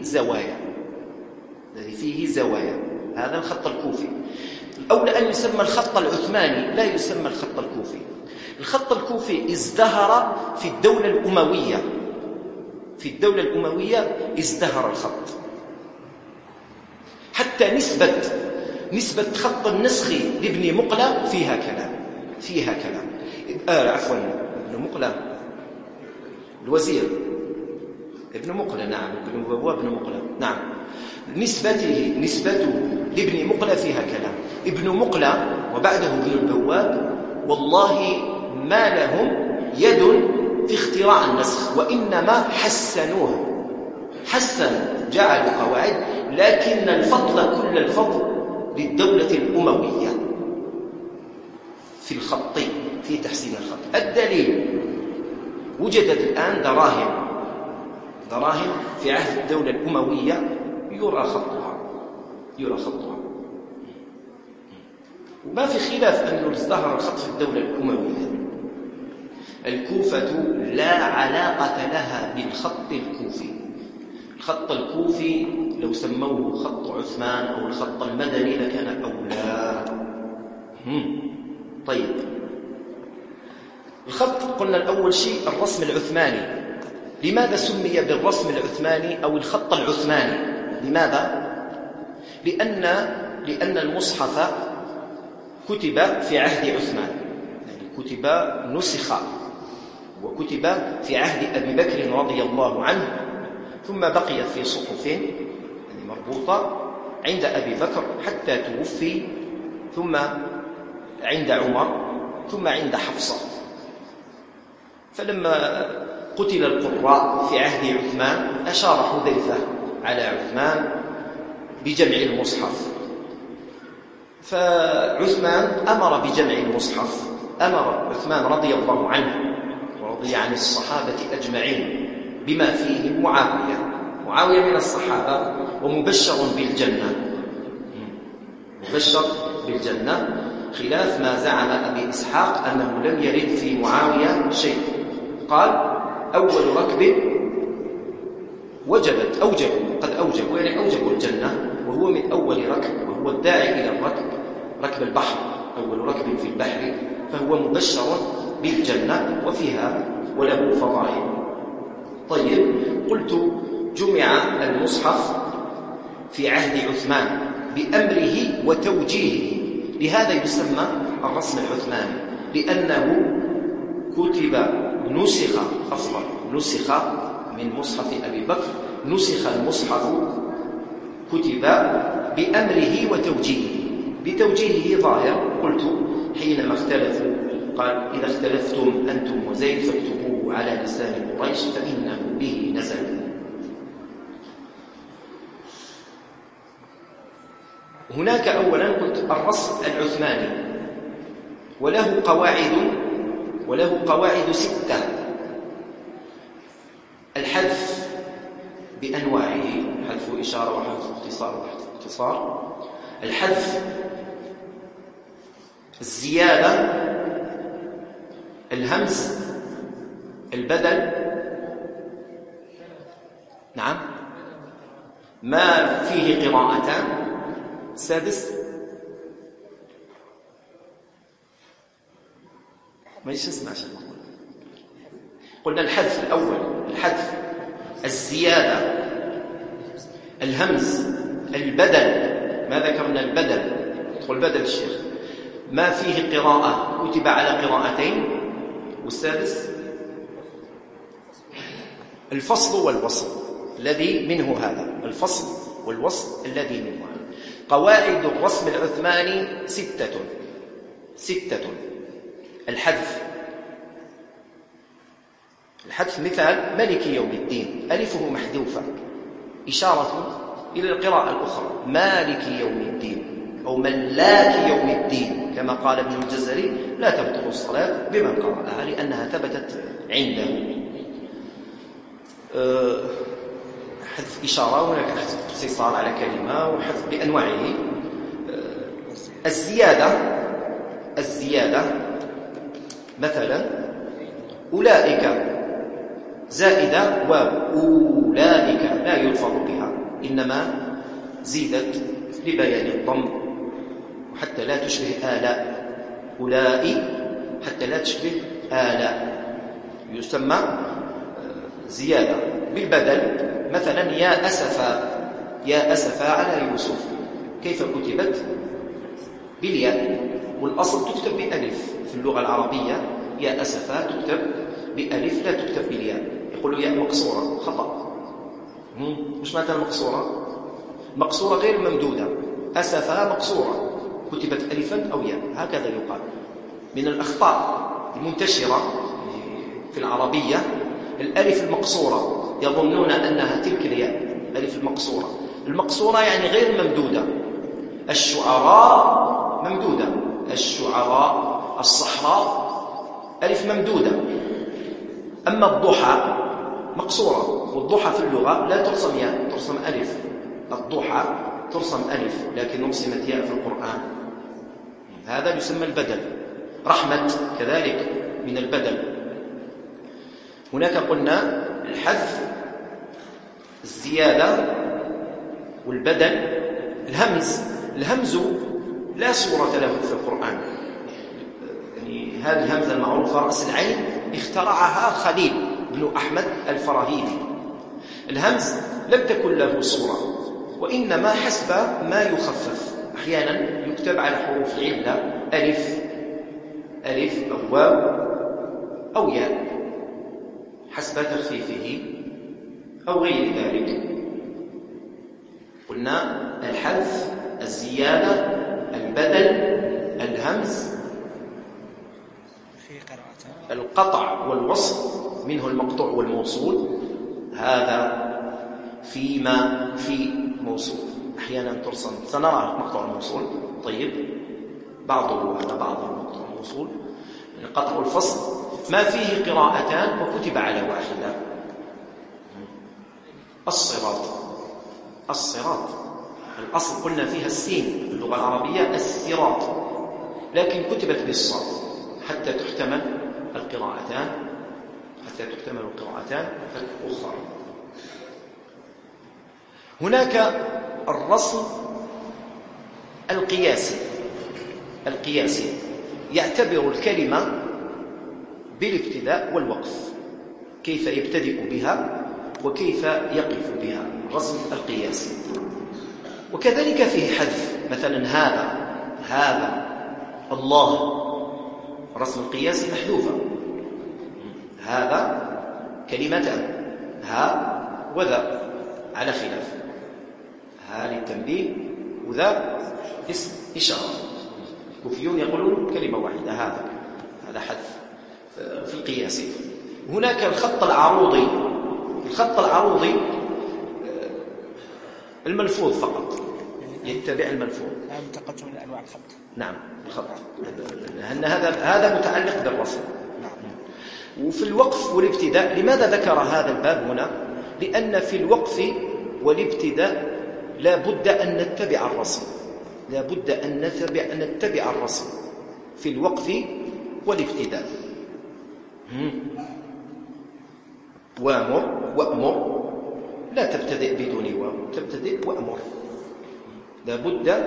فيه زوايا، هذا الخط الكوفي. الأولى أن يسمى الخط العثماني، لا يسمى الخط الكوفي. الخط الكوفي ازدهر في الدولة الأموية، ازدهر الخط، حتى نسبة خط النسخ لابن مقلة فيها كلام. عفوا، ابن مقلة الوزير، ابن مقلة، نعم، ابن مقلة، نعم، نسبته لابن مقلة فيها كلام. ابن مقلة وبعده ابن البواب والله ما لهم يد في اختراع النسخ، وإنما جعلوا قواعد، لكن كل الفضل للدولة الأموية في الخط، في تحسين الخط. الدليل: وجدت الآن دراهم في عهد الدولة الأموية يرى خطها، وما في خلاف أنه ازدهر الخط في الدولة الأموية. الكوفة لا علاقة لها بالخط الكوفي. الخط الكوفي لو سموه خط عثمان أو الخط المدني لكان أولى. طيب، الخط قلنا الأول شيء الرسم العثماني. لماذا سمي بالرسم العثماني أو الخط العثماني؟ لماذا؟ لأن المصحف كتب في عهد عثمان، يعني نسخ وكتب في عهد أبي بكر رضي الله عنه، ثم بقيت في صحف يعني مربوطة عند أبي بكر حتى توفي، ثم عند عمر، ثم عند حفصة. فلما قتل القراء في عهد عثمان أشار حذيفة على عثمان بجمع المصحف، فعثمان أمر بجمع المصحف. أمر عثمان رضي الله عنه ورضي عن الصحابة أجمعين بما فيهم معاوية من الصحابة ومبشر بالجنة، خلاف ما زعم أبي إسحاق أنه لم يرد في معاوية شيء. قال: أول ركب أوجبوا يعني أوجبوا الجنة، وهو من أول ركب، وهو الداعي إلى الركب، ركب البحر، أول ركب في البحر، فهو مبشر بالجنة وفيها وله فضائل. طيب، قلت جمع المصحف في عهد عثمان بأمره وتوجيهه، لهذا يسمى الرسم العثماني، لأنه نسخ من مصحف أبي بكر، نسخ المصحف، كتب بأمره وتوجيهه. بتوجيهه ظاهر، قلت حينما اختلفوا قال: إذا اختلفتم أنتم وزيد فاكتبوه على لسان قريش فإنه به نزل. هناك أولا قلت الرسم العثماني، وله قواعد 6: الحذف بأنواعه، حذف إشارة وحذف اختصار، الحذف، الزيادة، الهمز، البدل، نعم، ما فيه قراءتان، السادس ما يسمع شيء. قلنا الحذف الأول، الحذف، الزيادة، الهمز، البدل، ما ذكرنا البدل، يدخل بدل الشيخ، ما فيه قراءة كتب على قراءتين. والسادس الفصل والوصل الذي منه هذا، الفصل والوصل الذي منه هذا. قواعد الرسم العثماني ستة. الحذف مثال ملك يوم الدين، ألفه محذوفة إشارة إلى القراءة الأخرى، مالك يوم الدين أو ملاك يوم الدين، كما قال ابن الجزري لا تبطل الصلاة بمن قرأها لأنها ثبتت عنده. حذف إشارة، هناك حذف اختصار على كلمة وحذف بأنواعه. الزيادة مثلا أولئك زائدة وأولئك لا يلفظ بها، إنما زيدت لبيان الضم وحتى لا تشبه آلاء، أولئك حتى لا تشبه آلاء، يسمى زيادة. بالبدل مثلا يا أسفا على يوسف، كيف كتبت؟ بالياء، والأصل تكتب بألف في اللغة العربية، يا أسفا تكتب بألف لا تكتب بالياء، يقولوا ياء مقصورة، خطأ. مش معنى المقصورة؟ مقصورة غير ممدودة، أسفا مقصورة كتبت ألفا أو ياء، هكذا يقال. من الأخطاء المنتشرة في العربية الألف المقصورة، يظنون أنها تلك الياء، ألف المقصورة يعني غير ممدودة. الشعراء ممدودة، الشعراء، الصحراء ألف ممدودة. أما الضحى مقصورة، والضحى في اللغة لا ترسم ياء، ترسم ألف. الضحى ترسم ألف لكن رسمت ياء في القرآن، هذا يسمى البدل. رحمة كذلك من البدل. هناك قلنا الحذف، الزيادة والبدل. الهمز لا صورة له في القرآن، يعني هذه الهمزة المعروفة رأس العين اخترعها خليل بن أحمد الفراهيدي. الهمز لم تكن له صورة، وإنما حسب ما يخفف، أحيانا يكتب على حروف العلة ألف أو واو أو ياء حسب تخفيفه أو غير ذلك. قلنا الحذف، الزيادة، البدل، الهمز، القطع والوصل، منه المقطوع والموصول، هذا فيما في موصول أحيانا ترسم، سنرى مقطوع الموصول. طيب بعضه على بعض المقطوع الموصول، القطع والفصل ما فيه قراءتان وكتب على واحدة. الصراط الأصل قلنا فيها السين في اللغة العربية الصراط، لكن كتبت بالصاد حتى تحتمل القراءتان الأخرى. هناك الرسم القياسي يعتبر الكلمة بالابتداء والوقف، كيف يبتدئ بها وكيف يقف بها، الرسم القياسي. وكذلك فيه حذف، مثلا هذا الله، الرسم القياسي محذوفة. هذا كلمتان، ها وذا على خلاف، ها للتنبيه وذا اسم إشارة. الكوفيون يقولون كلمة واحدة، هذا حذف في القياس. هناك الخط العروضي الملفوظ فقط، يتبع الملفوظ. هذا متقدم من أنواع الخط. نعم الخط، لأن هذا متعلق بالرسم. وفي الوقف والابتداء، لماذا ذكر هذا الباب هنا؟ لأن في الوقف والابتداء لا بد أن نتبع الرسم في الوقف والابتداء. وأمر لا تبتدئ بدون واو، تبتدئ وأمر. لا بد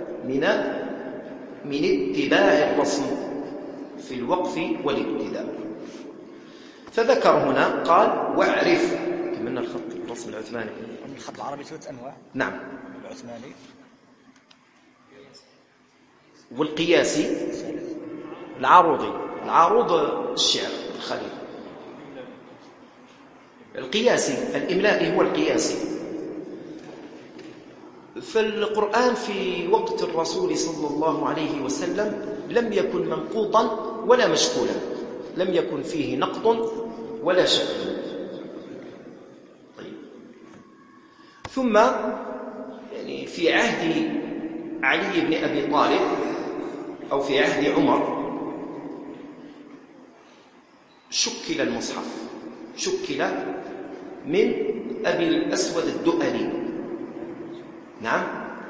من اتباع الرسم في الوقف والابتداء. فذكر هنا قال واعرف، كما من الخط الرسم العثماني؟ الخط العربي 3 أنواع. نعم. العثماني والقياسي العاروضي. العاروض الشعر الخليل. القياسي الإملائي هو القياسي. فالقرآن في وقت الرسول صلى الله عليه وسلم لم يكن منقوطا ولا مشكولا، لم يكن فيه نقط ولا شكل. طيب. ثم يعني في عهد علي بن أبي طالب أو في عهد عمر شكل المصحف، شكل من أبي الأسود الدؤلي. نعم.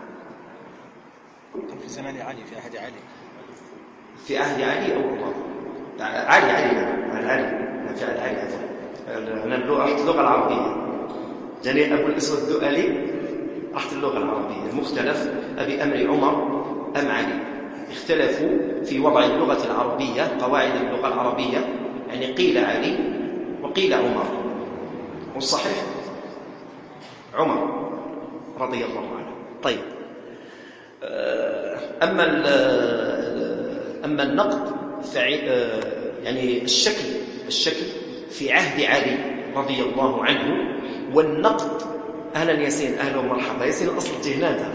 في زمان علي، في عهد علي، في عهد علي أو عمر؟ علي في عهد علي. أنا اللغة العربية جاني أبو الأسود الدؤلي، رحت اللغة العربية. مختلف أبي أمر عمر أم علي، اختلفوا في وضع اللغة العربية، قواعد اللغة العربية، يعني قيل علي وقيل عمر، والصحيح عمر رضي الله عنه. طيب. أما النقد يعني الشكل في عهد علي رضي الله عنه. والنقد أهلا ياسين، أهلا ومرحبا ياسين، الأصل جهناتا.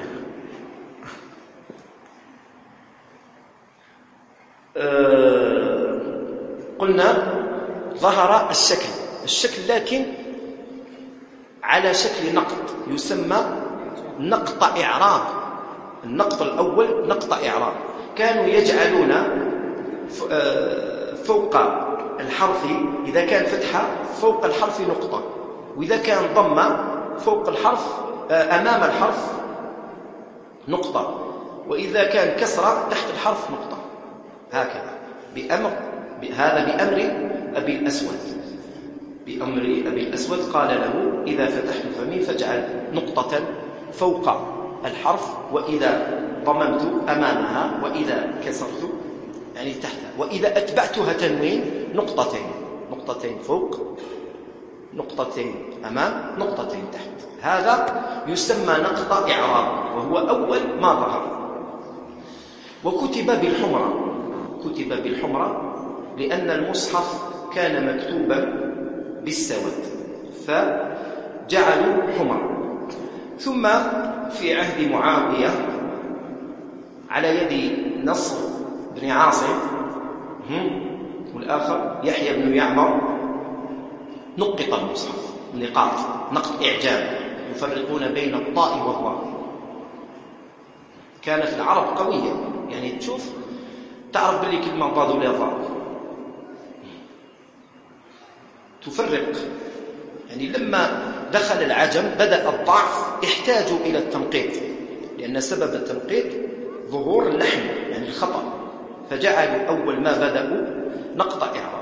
قلنا ظهر الشكل لكن على شكل نقط يسمى نقط إعراب. النقط الأول نقط إعراب، كانوا يجعلون فوق الحرف إذا كان فتحة فوق الحرف نقطة، وإذا كان ضمة فوق الحرف أمام الحرف نقطة، وإذا كان كسرة تحت الحرف نقطة، هكذا. هذا بأمر أبي الأسود. بأمر أبي الأسود قال له إذا فتحت فمي فاجعل نقطة فوق الحرف، وإذا ضممت أمامها، وإذا كسرت يعني تحتها، وإذا أتبعتها تنوين نقطتين فوق، نقطتين أمام، نقطتين تحت. هذا يسمى نقط إعراب، وهو أول ما ظهر. وكتب بالحمرة لأن المصحف كان مكتوبا بالسود فجعلوا حمرا. ثم في عهد معاوية على يد نصر بن عاصم والآخر يحيى بن يعمر نقط المصحف، نقط إعجاب، يفرقون بين الطاء والضاء. كانت العرب قوية، يعني تشوف تعرف باللي كلمة ضاد ولا ضاء تفرق. يعني لما دخل العجم بدأ الضعف احتاجوا إلى التنقيط، لأن سبب التنقيط ظهور اللحن يعني الخطأ، فجعلوا أول ما بدأوا نقط إعراب.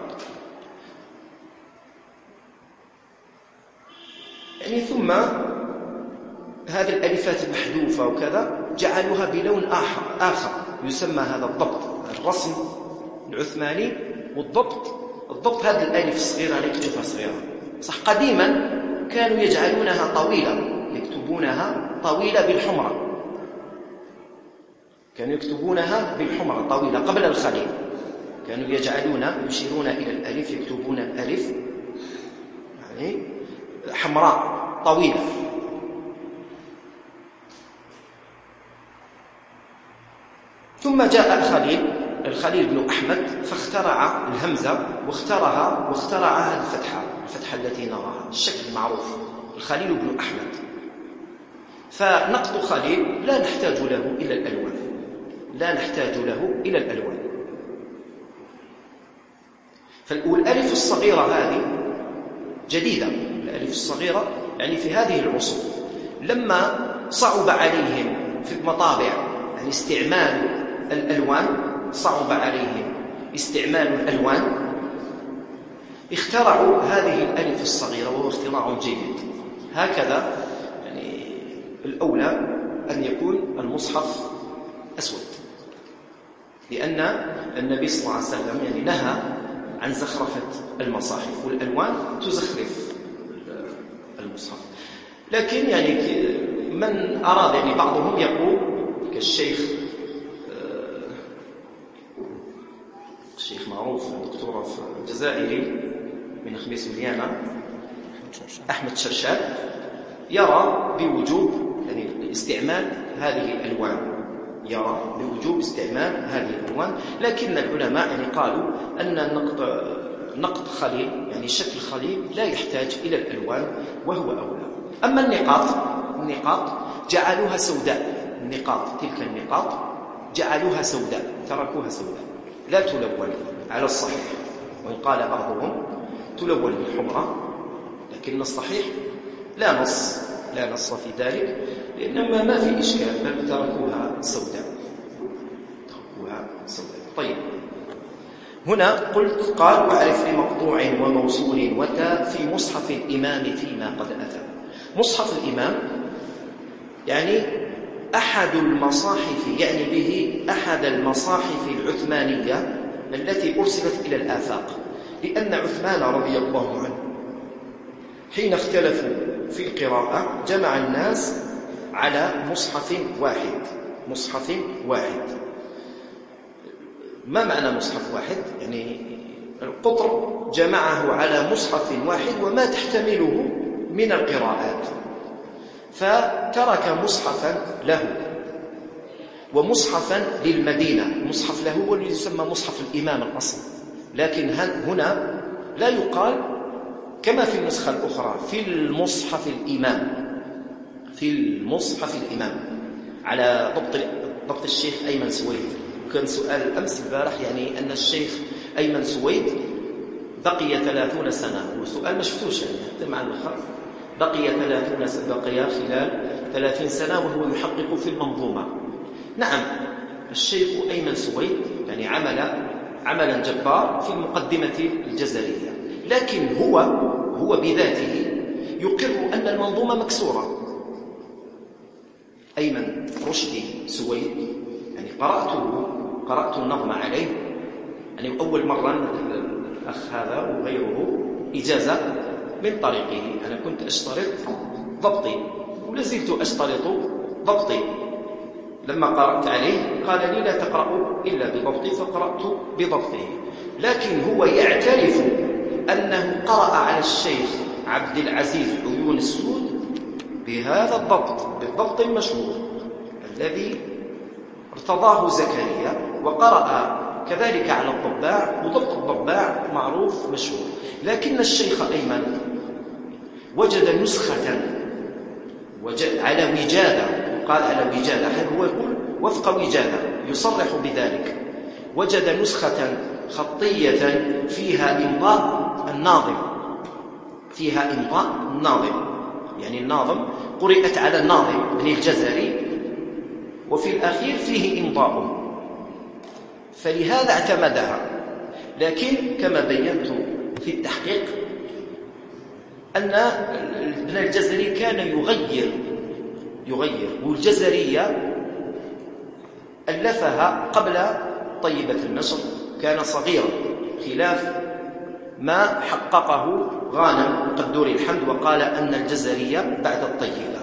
يعني ثم هذه الألفات المحذوفة وكذا جعلوها بلون آخر يسمى هذا الضبط. الرسم العثماني والضبط هذه الألف الصغيرة اللي تشوفها صغيرة صح. قديما كانوا يجعلونها طويلة، يكتبونها طويلة بالحمرة، كانوا يكتبونها بالحمرة طويلة قبل الخليل. كانوا يشيرون إلى الألف، يكتبون الألف يعني حمراء طويلة. ثم جاء الخليل بن أحمد فاخترع الهمزة واخترع هذه الفتحة التي نراها، الشكل المعروف الخليل بن أحمد. فنقط خليل لا نحتاج له إلى الألوان، فالألف الصغيرة هذه جديدة. الألف الصغيرة يعني في هذه العصور لما صعب عليهم في المطابع يعني استعمال الألوان اخترعوا هذه الألف الصغيرة، وهو اختراع جيد. هكذا يعني الأولى أن يكون المصحف أسود، لأن النبي صلى الله عليه وسلم يعني نهى عن زخرفة المصاحف، والألوان تزخرف المصحف. لكن يعني من أراد، يعني بعضهم يقول كالشيخ الشيخ معروف دكتور في الجزائري من خميس مليانة أحمد شرشاد، يرى بوجوب يعني استعمال هذه الألوان، يرى بوجوب استعمال هذه الألوان. لكن العلماء يعني قالوا أن نقط خليل يعني شكل خليل لا يحتاج إلى الألوان وهو أولى. أما النقاط جعلوها سوداء، تلك النقاط جعلوها سوداء، تركوها سوداء لا تلون على الصحيح، وإن قال بعضهم تلون بالحمرة، لكن الصحيح لا نص في ذلك، لأنما ما في إشكال، بل تركوها سوداء. طيب، هنا قال واعرف لمقطوع وموصول وتا في مصحف الإمام فيما قد أتى. مصحف الإمام يعني أحد المصاحف، يعني به أحد المصاحف العثمانية التي أرسلت إلى الآفاق، لأن عثمان رضي الله عنه حين اختلفوا في القراءة جمع الناس على مصحف واحد. ما معنى مصحف واحد؟ يعني القطر جمعه على مصحف واحد وما تحتمله من القراءات، فترك مصحفا له ومصحفا للمدينة. مصحف له هو الذي يسمى مصحف الإمام الأصل، لكن هنا لا يقال كما في النسخة الأخرى في المصحف الإمام على ضبط الشيخ أيمن سويد. وكان سؤال الأمس البارح يعني أن الشيخ أيمن سويد بقي 30 سنة، وسؤال ما شفتوش يعني حتى مع الخط، بقي خلال 30 سنة وهو يحقق في المنظومة. نعم، الشيخ أيمن سويد يعني عملا جبار في المقدمة الجزرية، لكن هو بذاته يقر أن المنظومة مكسورة. أيمن رشدي سويد يعني قرأت النظم عليه، يعني أول مرة الأخ هذا وغيره إجازة من طريقه. أنا كنت أشترط ضبطي ولا زلت أشترط ضبطي. لما قرأت عليه قال لي لا تقرأ إلا بضبطي، فقرأت بضبطه. لكن هو يعترف أنه قرأ على الشيخ عبد العزيز عيون السود بهذا الضبط، بالضبط المشهور الذي ارتضاه زكريا، وقرأ كذلك على الضباع، وضبط الضباع معروف مشهور. لكن الشيخ أيمن وجد نسخة على وجادة، قال على وجادة، هو يقول وفق وجادة يصرح بذلك. وجد نسخة خطية فيها إمضاء الناظم، يعني الناظم قرئت على الناظم ابن الجزري، وفي الأخير فيه إمضاء، فلهذا اعتمدها. لكن كما بينت في التحقيق أن ابن الجزري كان يغير، والجزرية ألفها قبل طيبة النشر، كان صغيرا، خلاف ما حققه غانم قدوري الحمد، وقال أن الجزرية بعد الطيبة.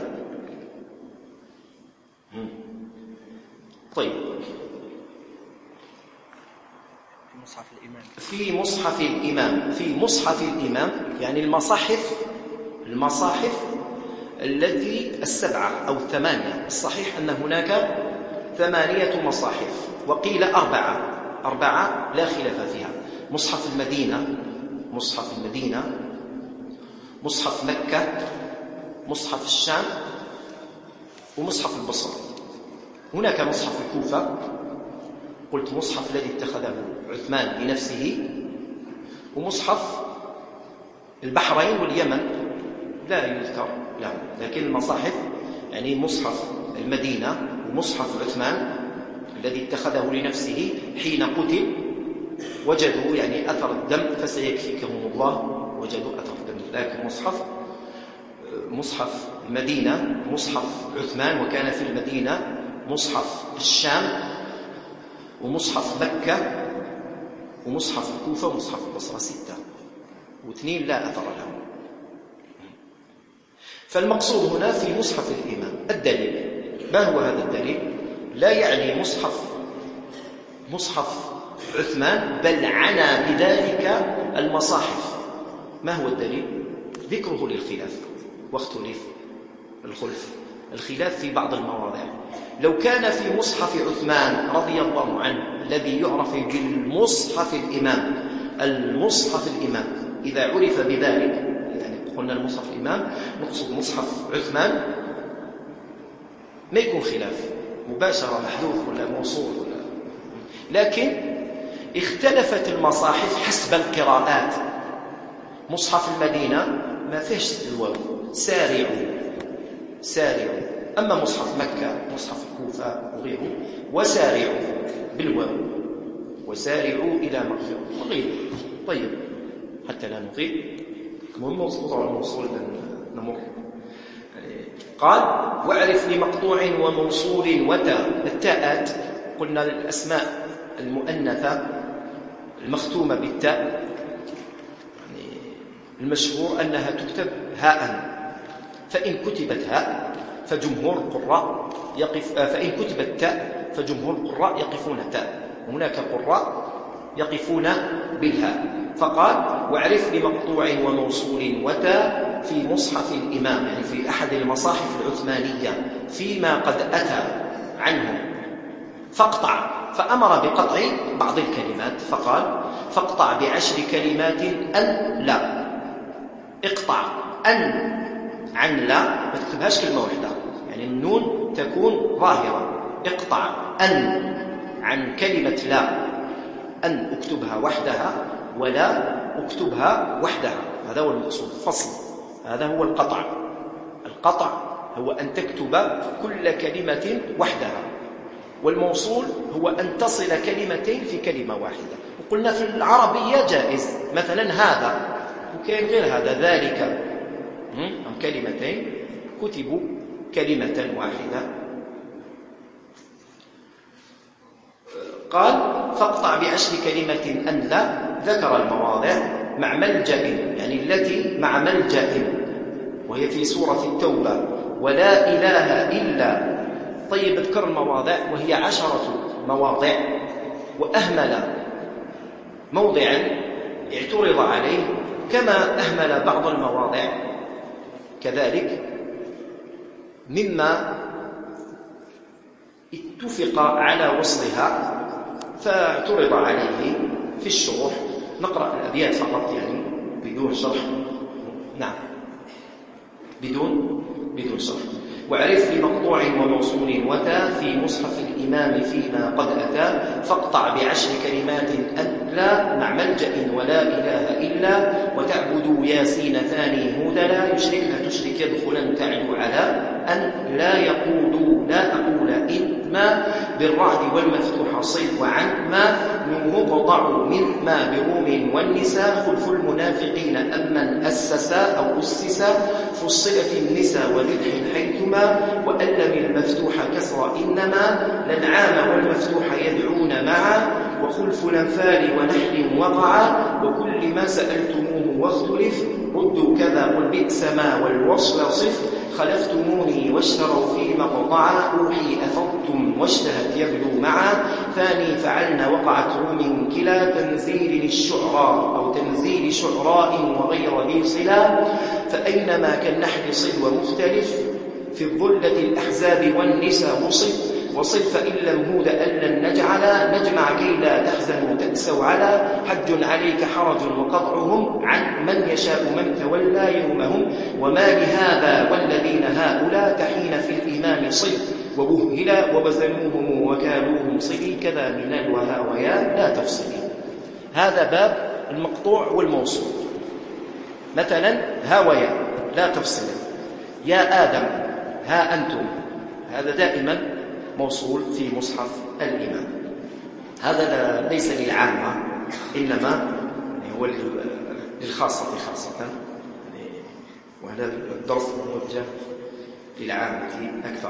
طيب، في مصحف الإمام يعني المصاحف التي 7 أو 8. الصحيح أن هناك 8 مصاحف، وقيل 4 لا خلاف فيها: مصحف المدينة، مصحف مكة، مصحف الشام، ومصحف البصرة. هناك مصحف الكوفة، قلت مصحف الذي اتخذه عثمان لنفسه، ومصحف البحرين واليمن لا يذكر له، لكن المصاحف يعني مصحف المدينة ومصحف عثمان الذي اتخذه لنفسه حين قتل، وجدوا يعني أثر الدم، فسيكفيكهم الله، وجدوا أثر الدم. لكن مصحف المدينة مصحف عثمان، وكان في المدينة مصحف الشام ومصحف مكة ومصحف الكوفة ومصحف البصرة، 6، و2 لا أثر لهم. فالمقصود هنا في مصحف الإمام الدليل. ما هو هذا الدليل؟ لا يعني مصحف عثمان، بل عنا بذلك المصاحف. ما هو الدليل؟ ذكره للخلاف واختلف الخلاف في بعض المواضع. لو كان في مصحف عثمان رضي الله عنه الذي يعرف بالمصحف الإمام، إذا عرف بذلك، يعني قلنا المصحف الإمام نقصد مصحف عثمان، ما يكون خلاف مباشرة محذوف ولا موصول لكن اختلفت المصاحف حسب القراءات. مصحف المدينة ما فيهش الواو، سارعوا. أما مصحف مكة، مصحف الكوفة وغيره، وسارعوا بالواو، وسارعوا إلى مغفرة وغيره. طيب حتى لا نطيل، المهم نوصل الموصول نمر. قال واعرف لمقطوع وموصول وتا. التاءات قلنا الأسماء المؤنثة المختومة بالتاء، يعني المشهور أنها تكتب هاء، فإن كتبت هاء فجمهور القراء فإن كتبت تاء فجمهور القراء يقفون تاء، وهناك قراء يقفون بالهاء. فقال واعرف لمقطوع وموصول وتا في مصحف الإمام، يعني في أحد المصاحف العثمانية فيما قد أتى عنهم، فاقطع. فأمر بقطع بعض الكلمات، فقال فاقطع ب10 كلمات أن لا. اقطع أن عن لا، ما تكتبهاش كلمة واحدة، يعني النون تكون ظاهرة. اقطع أن عن كلمة لا، أن اكتبها وحدها ولا اكتبها وحدها، هذا هو المقصود، فصل. هذا هو القطع. القطع هو أن تكتب كل كلمة وحدها، والموصول هو أن تصل كلمتين في كلمة واحدة. وقلنا في العربية جائز، مثلا هذا، وكاين غير هذا، ذلك، هم كلمتين كتبوا كلمة واحدة. قال فاقطع ب10 كلمة أن لا، ذكر المواضع مع ملجأ، يعني التي مع ملجأ، وهي في سورة التوبة، ولا إله إلا. طيب اذكر المواضع وهي 10 مواضع، وأهمل موضعا اعترض عليه، كما أهمل بعض المواضع كذلك مما اتفق على وصلها فاعترض عليه في الشروح. نقرأ الأبيات فقط، يعني بدون شرح. نعم، بدون شرح. واعرف لمقطوع وموصول وتا في مصحف الإمام فيما قد أتى، فاقطع ب10 كلمات أن لا مع ملجأ ولا إله إلا، وتعبدوا ياسين ثاني هدلا، يشركها تشرك يدخلا تعلو على أن لا يقولوا لا أقول إن ما بالرعد والمفتوح صل وعن ما منه قطع من ما بروم والنساء، خلف المنافقين أمن أسسا أو أسسا، فصلت النساء وذبح حيثما، وألم المفتوح كسر إنما، الأنعام والمفتوح يدعون معا، وخلف الأنفال ونحل وقعا، وكل ما سألتموه واختلف، ردوا كذا قل بئس ما والوصل صف، خلفتموني واشتروا في مقطعا، أوحي أفضتم واشتهت يبدو معا، ثاني فعلنا وقعت من كلا، تنزيل الشعراء أو تنزيل شعراء وغير ذي صلا، فأينما كالنحل صل ومختلف، في الظلة الأحزاب والنساء وصف فإن لم هود أن نجمع كي لا تحزنوا تأسوا على، حج عليك حرج وقطعهم عن من يشاء من تولى يومهم، وما لهذا والذين هؤلاء تحين في الإمام صل وبهلا، وبزنوهم وكالوهم صلي كذا من الوهاويا لا تفصلي. هذا باب المقطوع والموصول. مثلا هاويا لا تفصل، يا آدم ها أنتم، هذا دائما موصول في مصحف الإمام. هذا ليس للعامة، إنما هو للخاصة خاصة، وهذا الدرس موجه للعامة أكثر.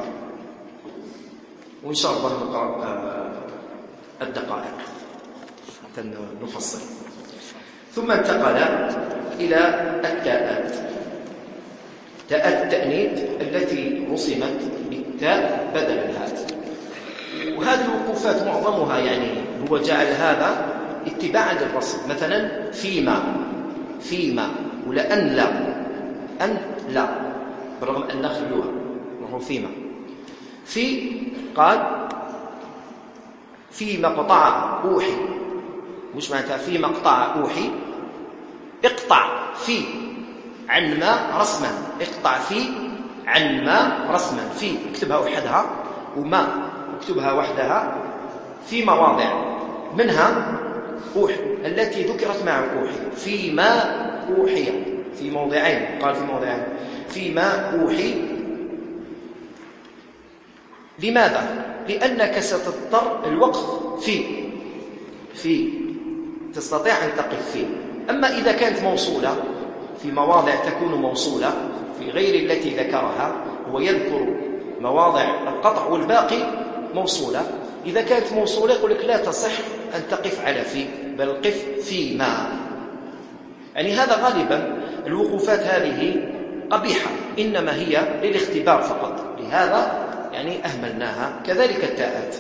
وإن شاء الله نقرأ الدقائق حتى نفصل. ثم انتقل إلى التاءات. تاءات التأنيث التي رسمت بالتاء بدل الهاء. وهذه الوقوفات معظمها يعني هو جعل هذا اتباعا للرسم، مثلا فيما ولا أن لا بالرغم أن خلوها وهو في قال في مقطع أوحي، مش معناتها في مقطع أوحي اقطع في عن ما رسما، اقطع في عن ما رسما، في اكتبها وحدها وما اكتبها وحدها في مواضع منها أوحي التي ذكرت مع أوحي، فيما أوحي في موضعين، قال في موضعين فيما أوحي. لماذا؟ لأنك ستضطر الوقف في تستطيع أن تقف فيه. أما إذا كانت موصولة في مواضع تكون موصولة في غير التي ذكرها، هو يذكر مواضع القطع والباقي موصولة. إذا كانت موصولة يقول لك لا تصح أن تقف على في، بل قف فيما. يعني هذا غالبا الوقوفات هذه قبيحة، إنما هي للاختبار فقط، لهذا يعني أهملناها. كذلك التاءات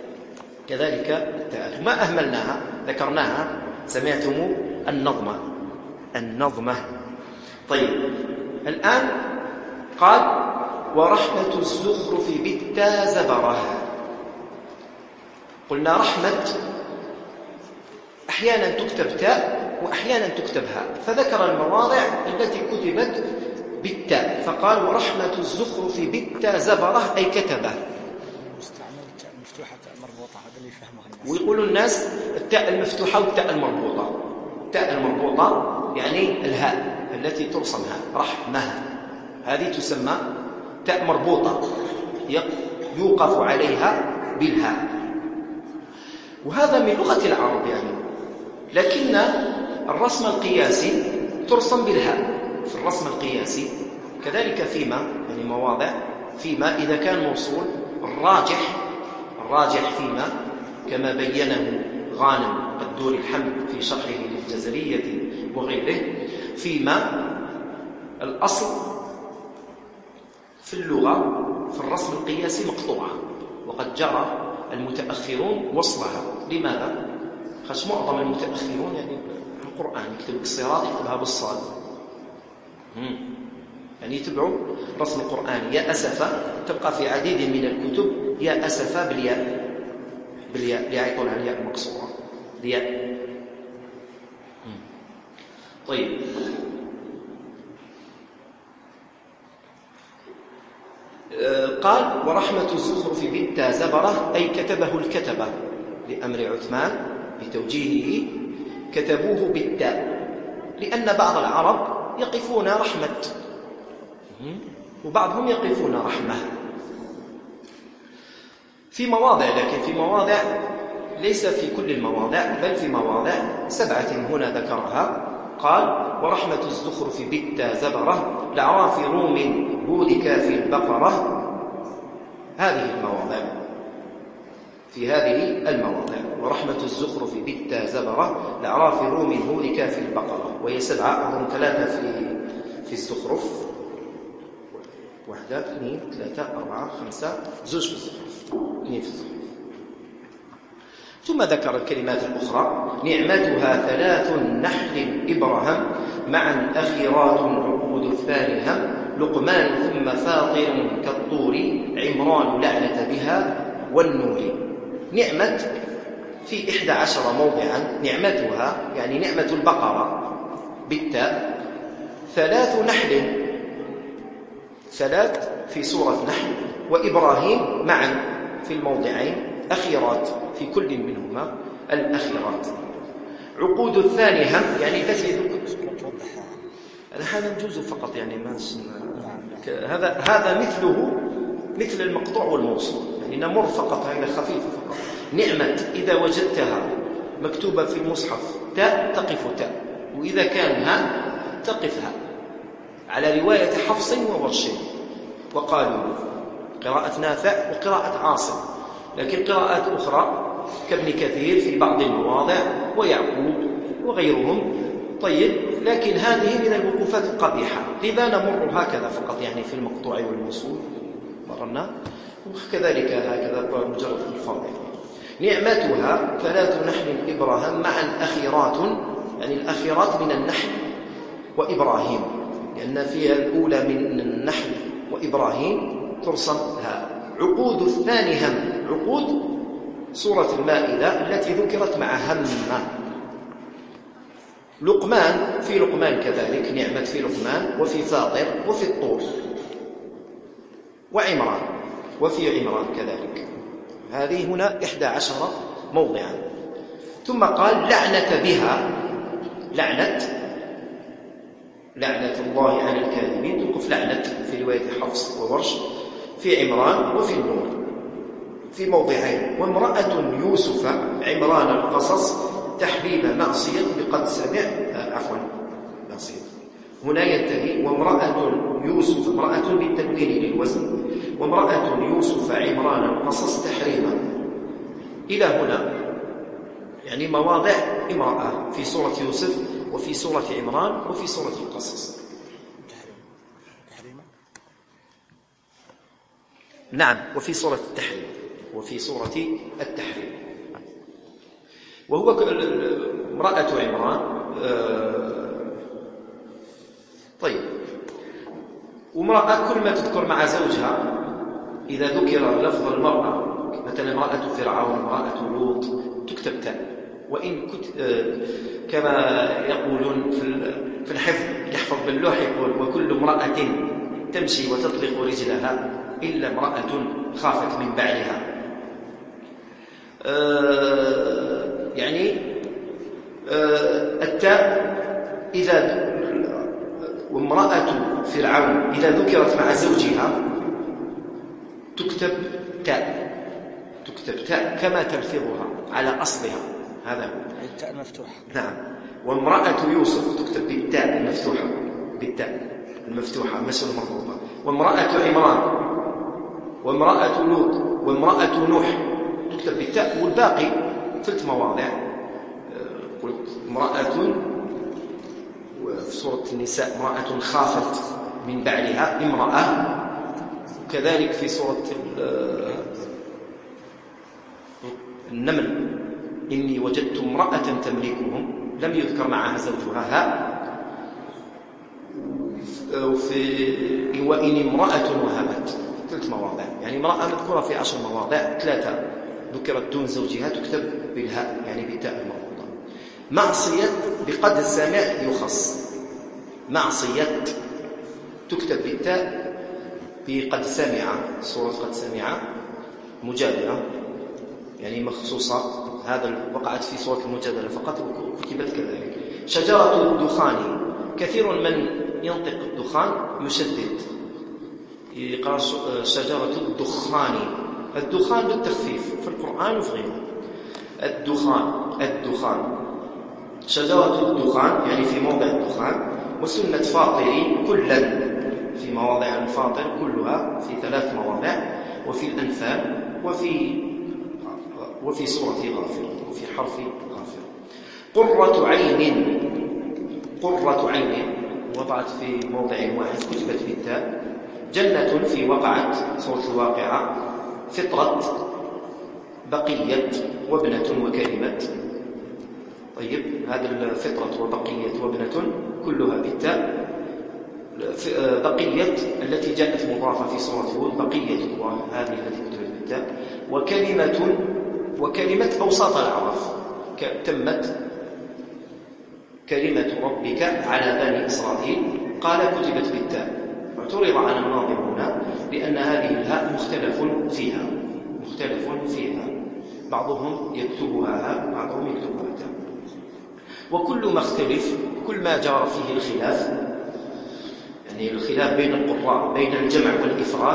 ما أهملناها، ذكرناها، سمعتم النظمة. طيب الآن قال ورحمة الزخرف بالتاء زبره. قلنا رحمة أحيانا تكتب تاء وأحيانا تكتب هاء، فذكر المواضع التي كتبت بالتاء فقال ورحمة الزخرف بالتاء زبره أي كتبه. مستعمل تاء مفتوحة تاء مربوطة، هذا اللي يفهمه الناس. ويقول الناس التاء المفتوحة والتاء المربوطة. التاء المربوطة يعني الهاء التي ترسم هاء، رحمة هذه تسمى تاء مربوطة يوقف عليها بالهاء، وهذا من لغة العرب يعني. لكن الرسم القياسي ترسم بالهاء في الرسم القياسي. كذلك فيما يعني مواضع فيما إذا كان موصول الراجح فيما كما بينه غانم قدور الحمد في شرحه للجزرية وغيره. فيما الأصل في اللغة في الرسم القياسي مقطوعة، وقد جرى المتأخرون وصلها. لماذا؟ خش معظم المتأخرون يعني القرآن يكتب الصراط يكتبها بالصاد، يعني يتبعوا رسم القرآن. يا أسفا تبقى في عديد من الكتب يا أسفا بالياء يعيطون على الياء المقصورة الياء. طيب قال ورحمة الزخرف بالتاء زبره أي كتبه الكتبة لأمر عثمان بتوجيهه، كتبوه بالتاء لأن بعض العرب يقفون رحمة وبعضهم يقفون رحمة في مواضع، لكن في مواضع ليس في كل المواضع، بل في مواضع 7 هنا ذكرها. قال ورحمة الزخرف بالتاء زبره لعراف روم هود كاف البقرة. هذه المواضع، في هذه المواضع ورحمة الزخرف بالتاء زبره لعراف روم هود كاف البقرة. وهي 7 أظن 3 في الزخرف، 1 2 3 4 5 2 في الزخرف 2 في الزخرف. ثم ذكر الكلمات الأخرى نعمتها 3 نحل إبرهم معا أخيرات عقود الثاني هم لقمان ثم فاطر كالطور عمران لعنة بها والنور. نعمة في 11 موضعا، نعمتها يعني نعمة البقرة بالتاء 3 نحل، 3 في سورة نحل وإبراهيم معا في الموضعين، أخيرات في كل منهما الأخيرات. عقود الثاني هم يعني التي هذا نجوز فقط يعني ما هذا مثله مثل المقطوع والموصول، يعني نمر فقط هذا خفيف فقط. نعمة إذا وجدتها مكتوبة في المصحف تاء تقف تاء، وإذا كان ها تقف ها، على رواية حفص وورش وقالوا قراءة نافع وقراءة عاصم، لكن قراءات أخرى كابن كثير في بعض المواضع ويعقوب وغيرهم. طيب لكن هذه من الوقوفات القبيحة. لذا نمر هكذا فقط يعني في المقطوع والموصول مررنا، وكذلك هكذا مجرد الفاظ. نعمتها 3 نحل إبراهام مع الأخيرات، يعني الأخيرات من النحل وإبراهيم، لأن فيها الأولى من النحل وإبراهيم ترسم ها. عقود الثاني هم، عقود سورة المائدة التي ذكرت مع هم. لقمان، في لقمان كذلك نعمة في لقمان، وفي فاطر، وفي الطور، وعمران، وفي عمران كذلك. هذه هنا 11 موضعا. ثم قال لعنة بها، لعنة الله على الكاذبين، توقف لعنة في رواية حفص وورش في عمران وفي النور في موضعين. وامرأة يوسف عمران القصص تحريم معصية بقد سمع معصية. هنا ينتهي وامرأة يوسف، امرأة بالتنوين للوزن، وامرأة يوسف عمران القصص تحريما. إلى هنا يعني مواضع امرأة في سورة يوسف وفي سورة عمران وفي سورة القصص. نعم، وفي سورة التحريم، وفي سورة التحريم. وهو امرأة عمران. طيب، وامرأة كل ما تذكر مع زوجها إذا ذكر لفظ المرأة، مثلا امرأة فرعون، امرأة لوط، تكتب تاء. وإن كما يقولون في الحفظ، يحفظ باللوح يقول وكل امرأة تمشي وتطلق رجلها إلا امرأة خافت من بعلها. يعني التاء إذا وامرأة فرعون إذا ذكرت مع زوجها تكتب تاء كما تلفظها على أصلها. هذا هو التاء المفتوحة. نعم. وامرأة يوسف تكتب بالتاء المفتوحة، بالتاء المفتوحة مش المربوطة. وامرأة عمران، وامرأة لوط، وامرأة نوح تكتب بالتاء. والباقي 3 مواضع قلت امرأة في سورة النساء، امرأة خافت من بعلها امرأة، وكذلك في سورة النمل إني وجدت امرأة تملكهم لم يذكر معها زوجها وفي وإن امرأة وهبت 3 مواضع، يعني امرأة مذكورة في 10 مواضع، 3 ذكرت دون زوجها تكتب بالهاء يعني بالتاء المربوطة. معصية بقد سمع يخص، معصية تكتب بالتاء بقد سمع، سورة قد سمع مجادلة يعني مخصوصة، هذا وقعت في سورة المجادلة فقط وكتبت كذلك. شجرة الدخان، كثير من ينطق الدخان يشدد يقرأ شجرة الدخان، الدخان بالتخفيف في القرآن وفي غيره. الدخان شجرة الدخان يعني في موضع الدخان. وسنة فاطري كلا في مواضع الفاطر كلها في 3 مواضع، وفي الأنفال وفي سورة غافر وفي حرف غافر. قرة عين وضعت في موضع واحد كتبت بالتاء. جنة في وقعت سورة الواقعة. فطرة، بقية، وابنة وكلمة. طيب، هذا الفطرة وبقية وابنة كلها بالتاء. بقية التي جاءت مضافة في سورة هود، بقية الله هذه التي كتبت بالتاء. وكلمة أوساط الأعراف تمت كلمة ربك على بني إسرائيل قال كتبت بالتاء. اعترض على الناظم هنا لأن هذه الهاء مختلف فيها، بعضهم يكتبها هاء بعضهم يكتبها تاء. وكل ما اختلف، كل ما جرى فيه الخلاف، يعني الخلاف بين القراء بين الجمع والإفراد،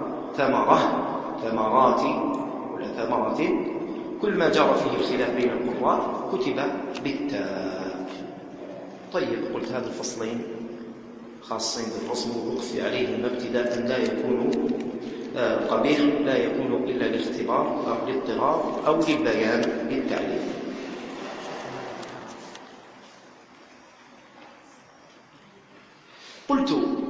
ثمرات ولا ثمرات، كل ما جرى فيه الخلاف بين القراء كتب بالتاء. طيب، قلت هذا الفصلين خاصين بالرسم والوقف عليهما ابتداء لا يكون قبيح، لا يكون إلا للاختبار أو للاضطرار أو للبيان للتعليم. قلت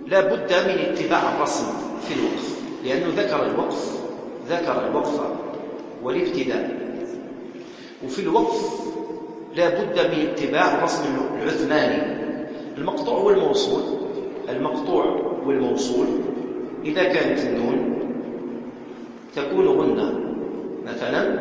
لا بد من اتباع الرسم في الوقف، لأنه ذكر الوقف والابتداء، وفي الوقف لا بد من اتباع الرسم العثماني. المقطوع والموصول إذا كانت النون تكون غنة، مثلا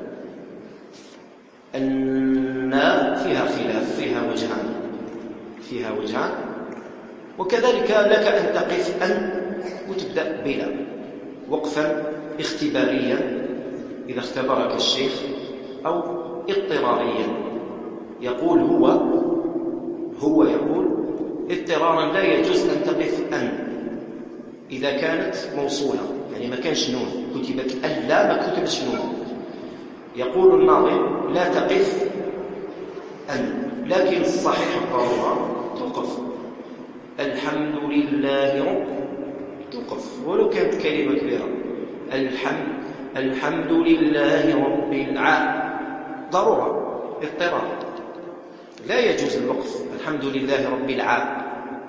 الناء فيها خلاف، فيها وجهان، وكذلك لك أن تقف أن وتبدأ بلا وقفا اختباريا إذا اختبرك الشيخ، أو اضطراريا يقول هو يقول اضطرارا لا يجوز أن تقف أن إذا كانت موصولة، يعني ما كانش نون، كتبت ألا ما كتبتش نون. يقول الناظم لا تقف أن، لكن الصحيح الضرورة توقف. الحمد لله رب، توقف ولو كانت كلمة كبيرة. الحمد لله رب العالمين، ضرورة اضطرار، لا يجوز الوقف. الحمد لله رب العالمين،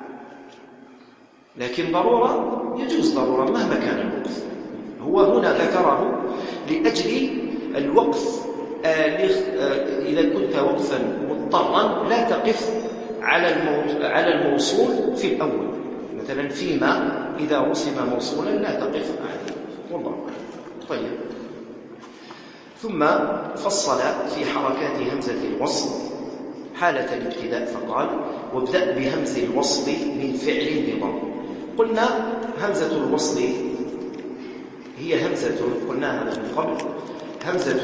لكن ضرورة يجوز، ضرورة مهما كان الوقف. هو هنا ذكره لأجل الوقف. إذا كنت وقفا مضطرا لا تقف على الموصول في الأول، مثلا فيما إذا رسم موصولا لا تقف عليه، والله أعلم. طيب، ثم فصل في حركات همزة الوصل حالة الابتداء فقال: وابدأ بهمز الوصل من فعل بضم. قلنا همزة الوصل هي همزة، قلناها من قبل، همزة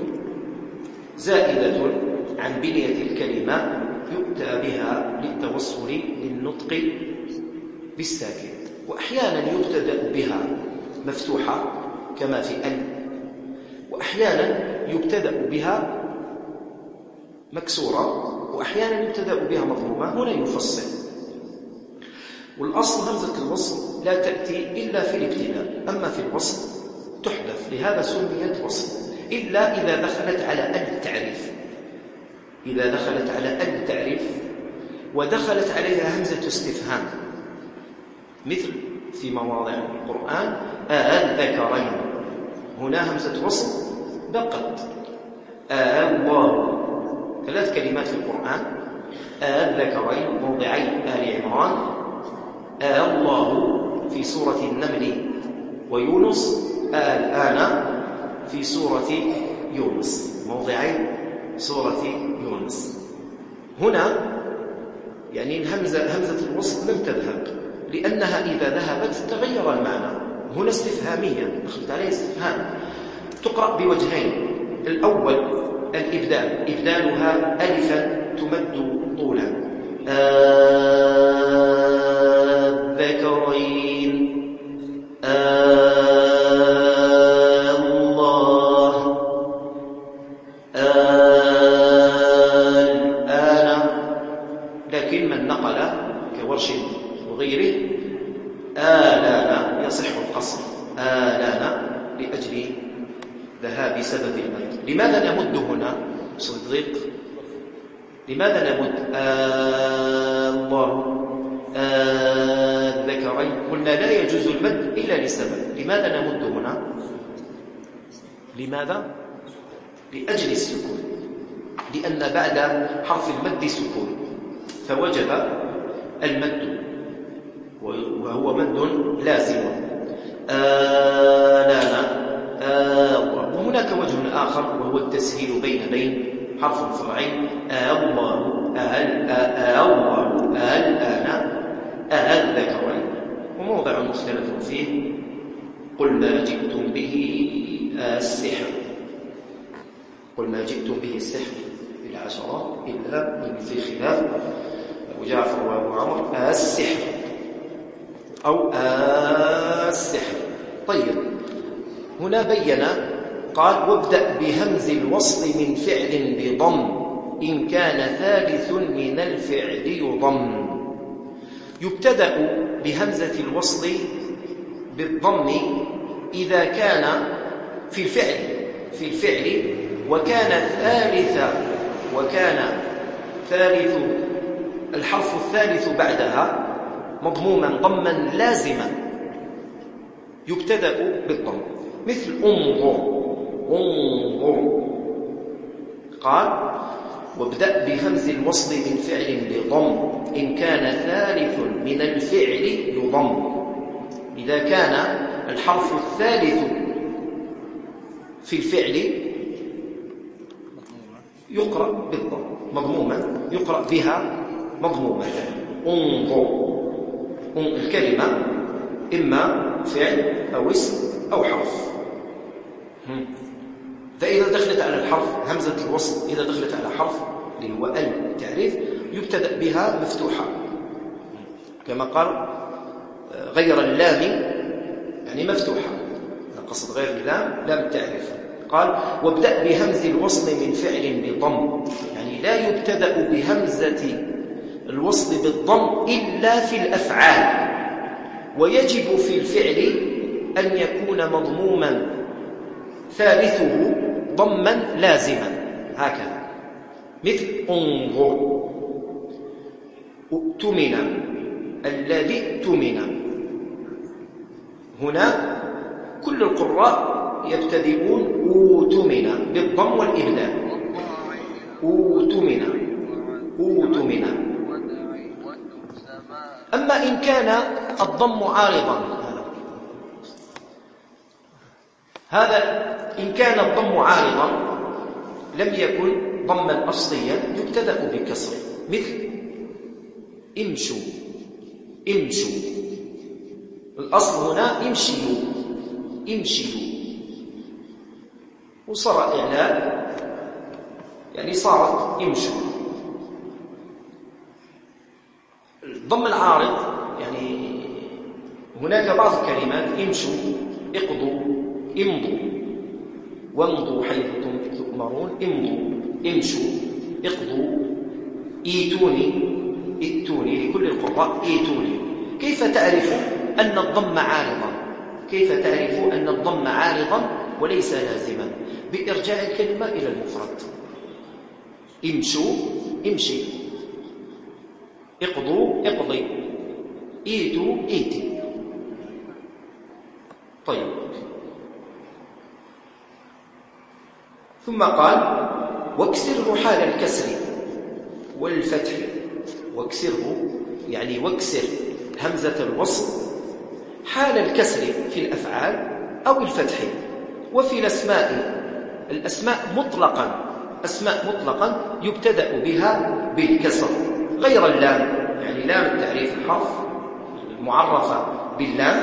زائدة عن بنية الكلمة يؤتى بها للتوصل للنطق بالساكن، وأحيانا يبتدأ بها مفتوحة كما في أن، وأحيانا يبتدأ بها مكسورة، وأحيانا يبتدأ بها مضمومة. هنا يفصل. والأصل همزة الوصل لا تأتي إلا في الابتداء، أما في الوصل تحذف، لهذا سميت وصل، إلا إذا دخلت على أن التعريف. إذا دخلت على أن التعريف ودخلت عليها همزة استفهام، مثل في مواضع القرآن الذكرين، هنا همزة وصل بقت. الله، 3 كلمات في القرآن، الذكرين موضعي آل عمران، الله في سورة النمل ويونس، الآن في سورة يونس، موضعي سورة يونس. هنا يعني همزة الوصل لم تذهب، لأنها إذا ذهبت تغير المعنى. هنا استفهامية، دخلت عليه استفهام، تقرأ بوجهين: الأول الإبدال، إبدالها ألفا تمد طولا، الذكرين، الله، الآن. لكن من نقل كورش وغيره آلان يصح القصر، آلان، لأجل ذهاب سبب المد. لماذا نمد هنا صديق؟ لماذا نمد الله الذكرين؟ قلنا لا يجوز المد إلا لسبب. لماذا نمد هنا؟ لماذا؟ لأجل السكون، لأن بعد حرف المد سكون، فوجب المد، وهو مد لازم. آلانا، وهناك وجه آخر وهو التسهيل بين حرف فرعي، الله، الله، الآن، الذكرين. وموضع مختلف فيه: قل ما جئتم به السحر، قل ما جئتم به السحر بالعشرة إلا من في خلاف أبو جعفر وأبو عمر، السحر أو السحر. طيب، هنا بين قال: وابدأ بهمز الوصل من فعل بضم إن كان ثالث من الفعل يضم. يبتدأ بهمزة الوصل بالضم إذا كان في الفعل وكان ثالث الحرف الثالث بعدها مضموما ضما لازما يبتدأ بالضم، مثل انظر. قال وابدأ بهمز الوصل من فعل بضم إن كان ثالث من الفعل يضم. إذا كان الحرف الثالث في الفعل يقرأ بالضم مضموما، يقرأ بها مضمومة. انظر، الكلمة إما فعل أو اسم أو حرف. فإذا دخلت على الحرف همزة الوصل، إذا دخلت على حرف اللي هو التعريف يبتدأ بها مفتوحة، كما قال غير اللام يعني مفتوحة، قصد غير اللام لام التعريف. قال وابدأ بهمز الوصل من فعل بضم، يعني لا يبتدأ بهمزة الوصل بالضم إلا في الأفعال، ويجب في الفعل أن يكون مضموما ثالثه ضما لازما، هكذا مثل انظر. اؤتمن، الذي اؤتمن. هنا كل القراء يبتدئون اوتمن بالضم والإبدال. اوتمن. أما إن كان الضم عارضا، هذا إن كان الضم عارضا لم يكن ضما أصليا يبتدأ بكسر، مثل امشوا. الأصل هنا امشيوا، وصار إعلان يعني صارت امشوا. الضم العارض يعني هناك بعض الكلمات امشوا، اقضوا، امضوا، وامضوا حيث تؤمرون، امشوا، اقضوا، ائتوني لكل القراء ائتوني. كيف تعرف أن الضم عارضا وليس لازما؟ بإرجاع الكلمة إلى المفرد. امشوا، امشي، اقضوا، اقضي، ايتوا، ايتي. طيب، ثم قال واكسره حال الكسر والفتح. واكسره يعني واكسر همزة الوصل حال الكسر في الأفعال أو الفتح. وفي الأسماء مطلقا يبتدأ بها بالكسر غير اللام، يعني لام التعريف الحرف المعرفة باللام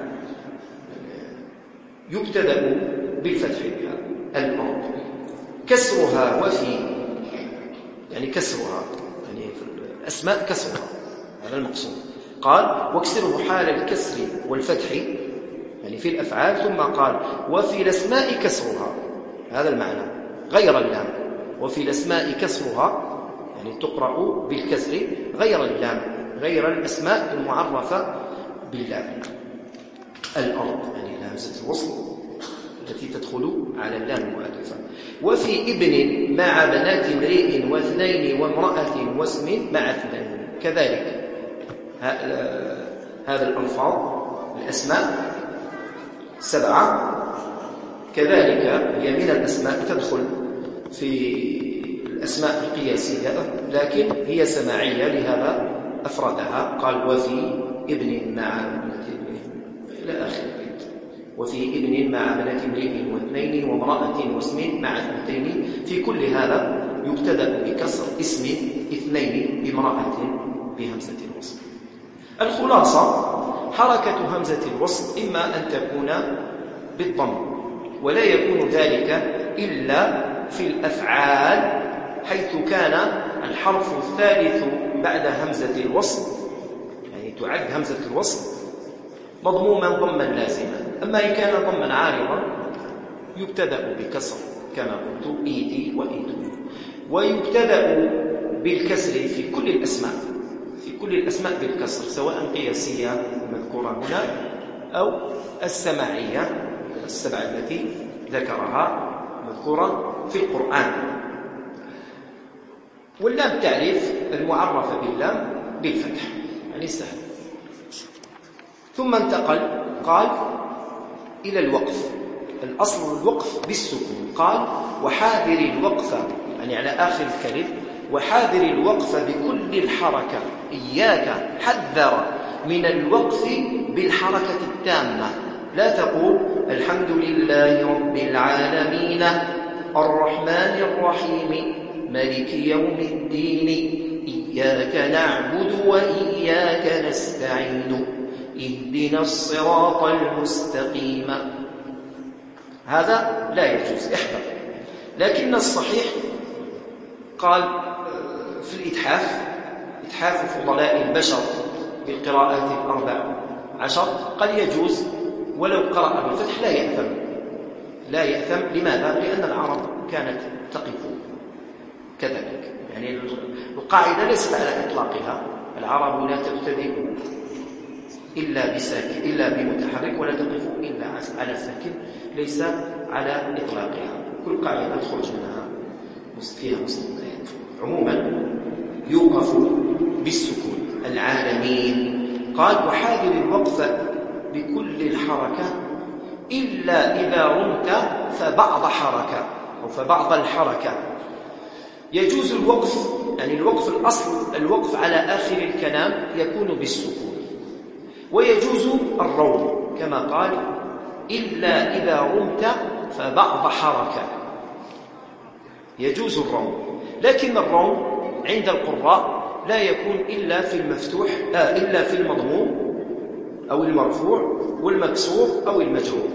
يبتدأ بالفتح بها. الأرض كسرها وفي، يعني كسرها يعني في الأسماء كسرها، هذا المقصود. قال واكسره حال الكسر والفتح يعني في الأفعال، ثم قال وفي الأسماء كسرها، هذا المعنى غير اللام. وفي الأسماء كسرها يعني تقرأ بالكسر غير اللام، غير الأسماء المعرفة باللام. الأرض يعني همزة الوصل التي تدخل على اللام المؤلفة. وفي ابن مع بنات امرئ واثنين وامرأة واسم مع اثنين، كذلك هذا الألفاظ الأسماء 7 كذلك هي من الأسماء تدخل في الأسماء القياسية، لكن هي سماعية لهذا أفردها. قال وفي ابن مع بنات امرئ إلى آخر البيت. وفي ابن مع بنات امرئ واثنين وامرأة واسم مع اثنتين، في كل هذا يبتدأ بكسر اسم اثنين بامرأة بهمزة الوصل. الخلاصة حركة همزة الوصل إما أن تكون بالضم، ولا يكون ذلك إلا في الأفعال حيث كان الحرف الثالث بعد همزة الوصل، يعني تعد همزة الوصل مضموما ضما لازما. أما إن كان ضما عارضا يبتدأ بكسر كما قلت إيتي وإيتوني. ويبتدأ بالكسر في كل الأسماء بالكسر، سواء قياسية المذكورة هنا أو السماعية 7 التي ذكرها مذكورة في القرآن. واللام تعريف المعرفة باللام بالفتح، يعني سهل. ثم انتقل قال إلى الوقف. الأصل الوقف بالسكون. قال وحاذر الوقف، يعني على آخر الكلم، وحاذر الوقف بكل الحركة. إياك، حذر من الوقف بالحركة التامة. لا تقول الحمد لله رب العالمين الرحمن الرحيم مالك يوم الدين إياك نعبد وإياك نستعين اهدنا الصراط المستقيم. هذا لا يجوز، احذر. لكن الصحيح قال في الإتحاف، إتحاف فضلاء البشر بالقراءات 14، قال يجوز ولو قرأ بالفتح لا يأثم. لماذا؟ لأن العرب كانت تقف كذلك، يعني القاعدة ليست على إطلاقها. العرب لا تبتدئ إلا بساكن إلا بمتحرك، ولا تقف إلا على ساكن، ليس على إطلاقها. كل قاعدة تخرج منها فيها مستثنيات. عموما يوقف بالسكون. العالمين قال وحاذر الوقف بكل الحركة إلا إذا رمت فبعض حركة أو فبعض الحركة. يجوز الوقف، يعني الوقف الأصل الوقف على آخر الكلام يكون بالسكون، ويجوز الروم كما قال إلا إذا رمت فبعض حركة. يجوز الروم، لكن الروم عند القراء لا يكون إلا في المفتوح، إلا في المضموم أو المرفوع والمكسور أو المجرور.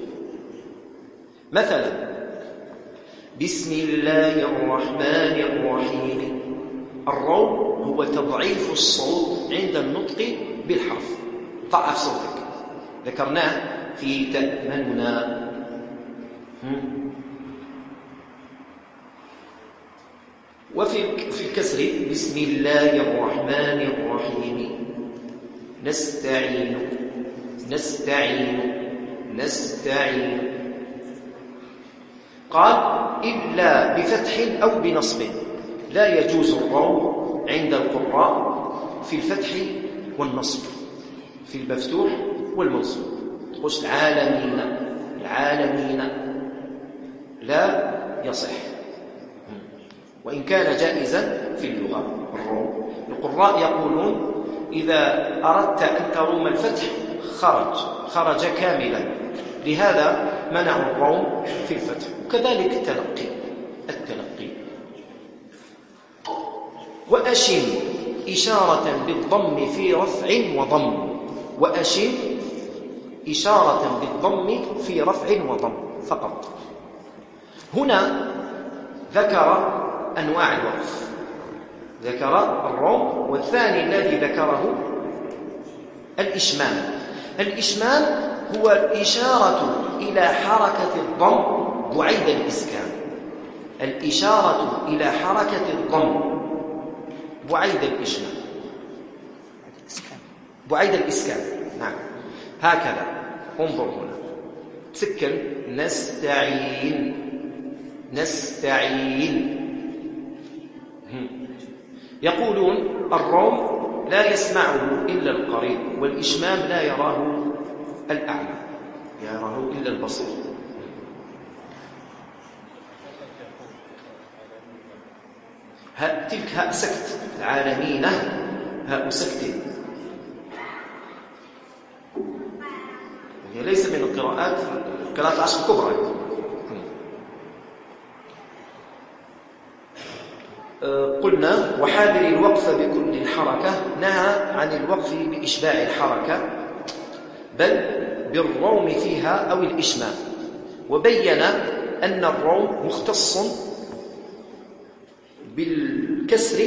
مثلا بسم الله الرحمن الرحيم، الروم هو تضعيف الصوت عند النطق بالحرف. ضعف صوتك، ذكرناه في تأملنا. وفي الكسر بسم الله الرحمن الرحيم نستعين نستعين نستعين. قال إلا بفتح أو بنصب. لا يجوز الروم عند القراء في الفتح والنصب، في المفتوح والمنصوب. تقولش العالمين العالمين، لا يصح، وإن كان جائزا في اللغة. الروم القراء يقولون إذا أردت أن تروم الفتح خرج كاملا، لهذا منعوا الروم في الفتح. وكذلك التلقي. وأشم إشارة بالضم في رفع وضم. وأشم إشارة بالضم في رفع وضم فقط. هنا ذكر أنواع الوقف، ذكر الروم، والثاني الذي ذكره الإشمام. الإشمام هو الإشارة إلى حركة الضم بعيد الإسكان. الإشارة إلى حركة الضم بعيد الإشمام، بعيد الإسكان. نعم هكذا. انظر هنا، تسكن نستعين نستعين. يقولون الروم لا يسمعه إلا القريب، والإشمام لا يراه الأعمى، يراه إلا البصير. تلك هاء سكت، العالمين هاء سكت، هي ليس من القراءات العشر الكبرى. قلنا وحاذر الوقف بكل الحركة، نهى عن الوقف بإشباع الحركة بل بالروم فيها أو الإشمام، وبين أن الروم مختص بالكسر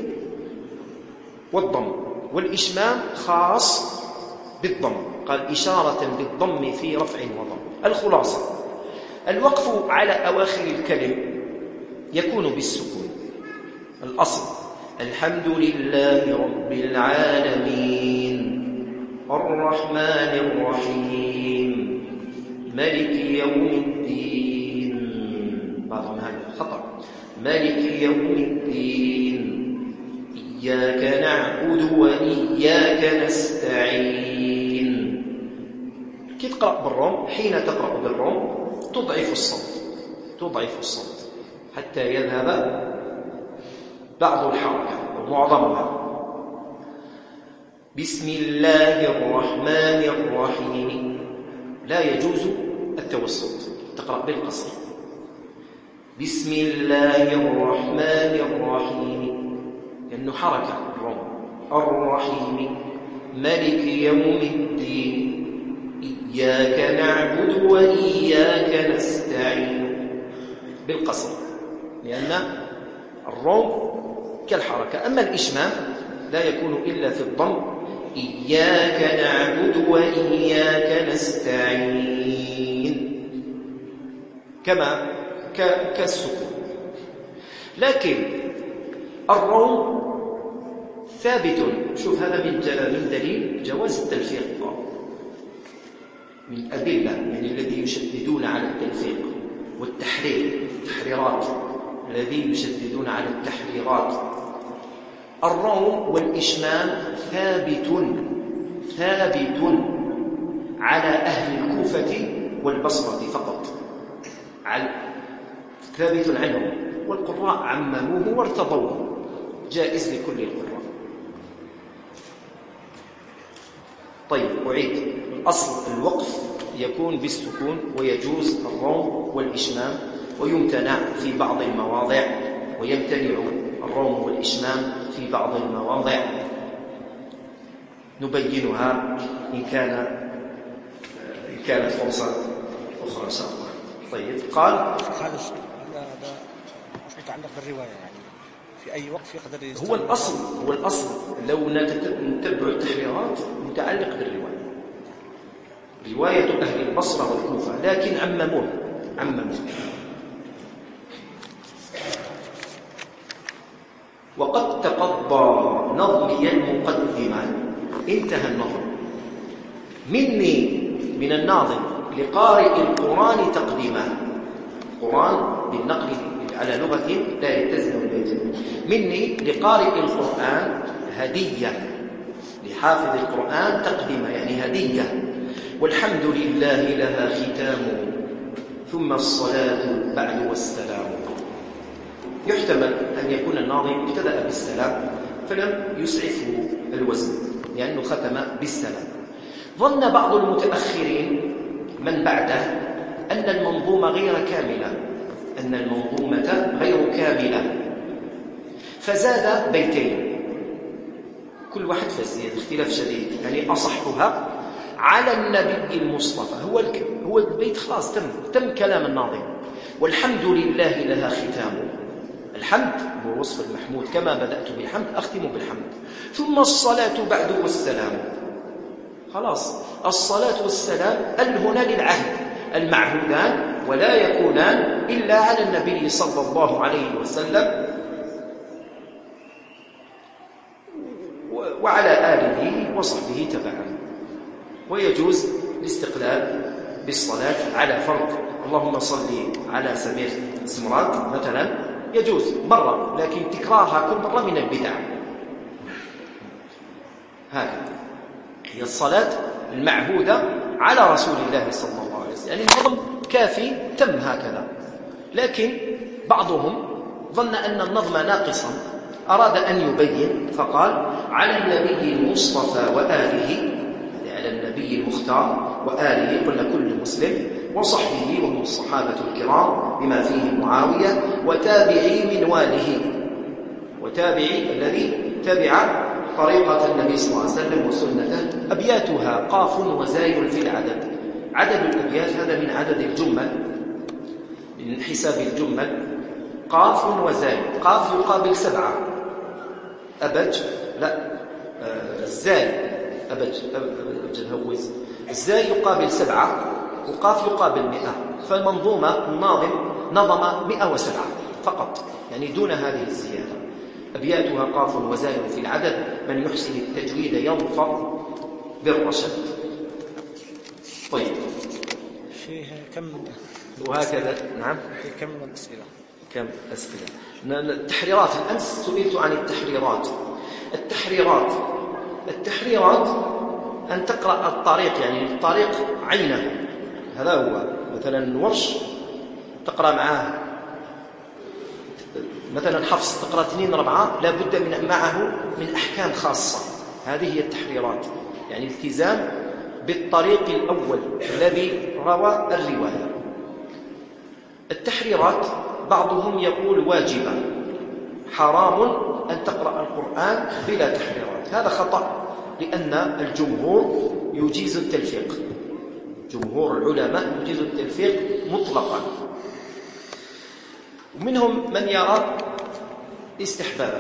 والضم، والإشمام خاص بالضم. قال إشارة بالضم في رفع وضم. الخلاصة الوقف على أواخر الكلم يكون بالسكون. الأصل الحمد لله رب العالمين الرحمن الرحيم مالك يوم الدين. بعضهم هذا خطأ. مالك يوم الدين إياك نعبد وإياك نستعين تقرأ بالروم، حين تقرأ بالروم تضعف الصوت حتى يذهب بعض الحركة ومعظمها. بسم الله الرحمن الرحيم لا يجوز التوسط، تقرأ بالقصر. بسم الله الرحمن الرحيم لأنه حركة الروم. الرحيم ملك يوم الدين إياك نعبد وإياك نستعين بالقصر، لأن الروم كالحركة. أما الإشمام لا يكون إلا في الضم، إياك نعبد وإياك نستعين كما كالسكون. لكن الروم ثابت. شوف هذا من دليل جواز التلفيق، من أدلة يعني الذي يشددون على التلفيق التحريرات، الذي يشددون على التحريرات. الروم والإشمام ثابت على أهل الكوفة والبصرة فقط، ثابت عنهم، والقراء عمموه وارتضوه، جائز لكل القراء. طيب أعيد. الأصل الوقف يكون بالسكون، ويجوز الروم والإشمام، ويمتنع في بعض المواضع، ويمتنع الروم والإشمام في بعض المواضع، نبينها إن كانت فرصة أخرى إن شاء الله. طيب قال هذا مش متعلق بالرواية، يعني في أي وقف يقدر هو الأصل لو نتبع التحريرات متعلق بالرواية، رواية أهل البصرة والكوفة، لكن عمموه. وقد تقضى نظمي المقدمة، انتهى النظم مني من الناظم لقارئ القرآن تقديما. القرآن بالنقل على لغة لا يتزن البيت. مني لقارئ القرآن هدية، لحافظ القرآن تقديما يعني هدية. والحمد لله لها ختام، ثم الصلاة بعد والسلام. يحتمل أن يكون الناظم ابتدأ بالسلام فلم يسعفه الوزن لأنه ختم بالسلام. ظن بعض المتأخرين من بعده أن المنظومة غير كاملة، فزاد بيتين، كل واحد فزيد اختلاف شديد. يعني أصحها على النبي المصطفى، هو البيت خلاص تم كلام الناظم. والحمد لله لها ختام، الحمد هو وصف المحمود، كما بدأت بالحمد أختم بالحمد. ثم الصلاة بعد والسلام، خلاص الصلاة والسلام هنا للعهد المعهودان، ولا يكونان إلا على النبي صلى الله عليه وسلم وعلى آله وصحبه تبعا. ويجوز الاستقلال بالصلاة على فرض اللهم صل على سمير سمرات مثلا، يجوز مرة، لكن تكرارها كل مرة من البدع. هذه هي الصلاة المعهودة على رسول الله صلى الله عليه وسلم، يعني النظم كافي تم هكذا. لكن بعضهم ظن أن النظم ناقصا، أراد أن يبين فقال على النبي المصطفى وآله، على النبي المختار وآله، قلنا كل مسلم، وصحبه وهم الصحابة الكرام بما فيه معاوية، وتابعي منواله، وتابعي الذي تبع طريقة النبي صلى الله عليه وسلم وسنته. أبياتها قاف وزاي في العدد، عدد الأبيات هذا من عدد الجمل، من حساب الجمل. قاف وزاي، قاف يقابل 7، أبج لا الزاي أبج الهوز، الزاي يقابل 7 وقاف يقابل 100. فالمنظومة الناظم نظم 107 فقط، يعني دون هذه الزيادة. أبياتها قاف وزاي في العدد، من يحسن التجويد يظفر بالرشد. طيب فيه كم وهكذا. نعم فيه كم من الأسئلة؟ كم أسئلة؟ التحريرات، الأمس سئلت عن التحريرات. أن تقرأ الطريق، يعني الطريق عينه، هذا هو. مثلا ورش تقرأ معاه، مثلا حفص تقرأ 2/4، لا بد معه من أحكام خاصة. هذه هي التحريرات، يعني التزام بالطريق الأول الذي روى الرواية. التحريرات بعضهم يقول واجبة، حرام أن تقرأ القرآن بلا تحريرات. هذا خطأ، لأن الجمهور يجيز التلفيق، جمهور العلماء يجيز التلفيق مطلقا، ومنهم من يرى استحبابه.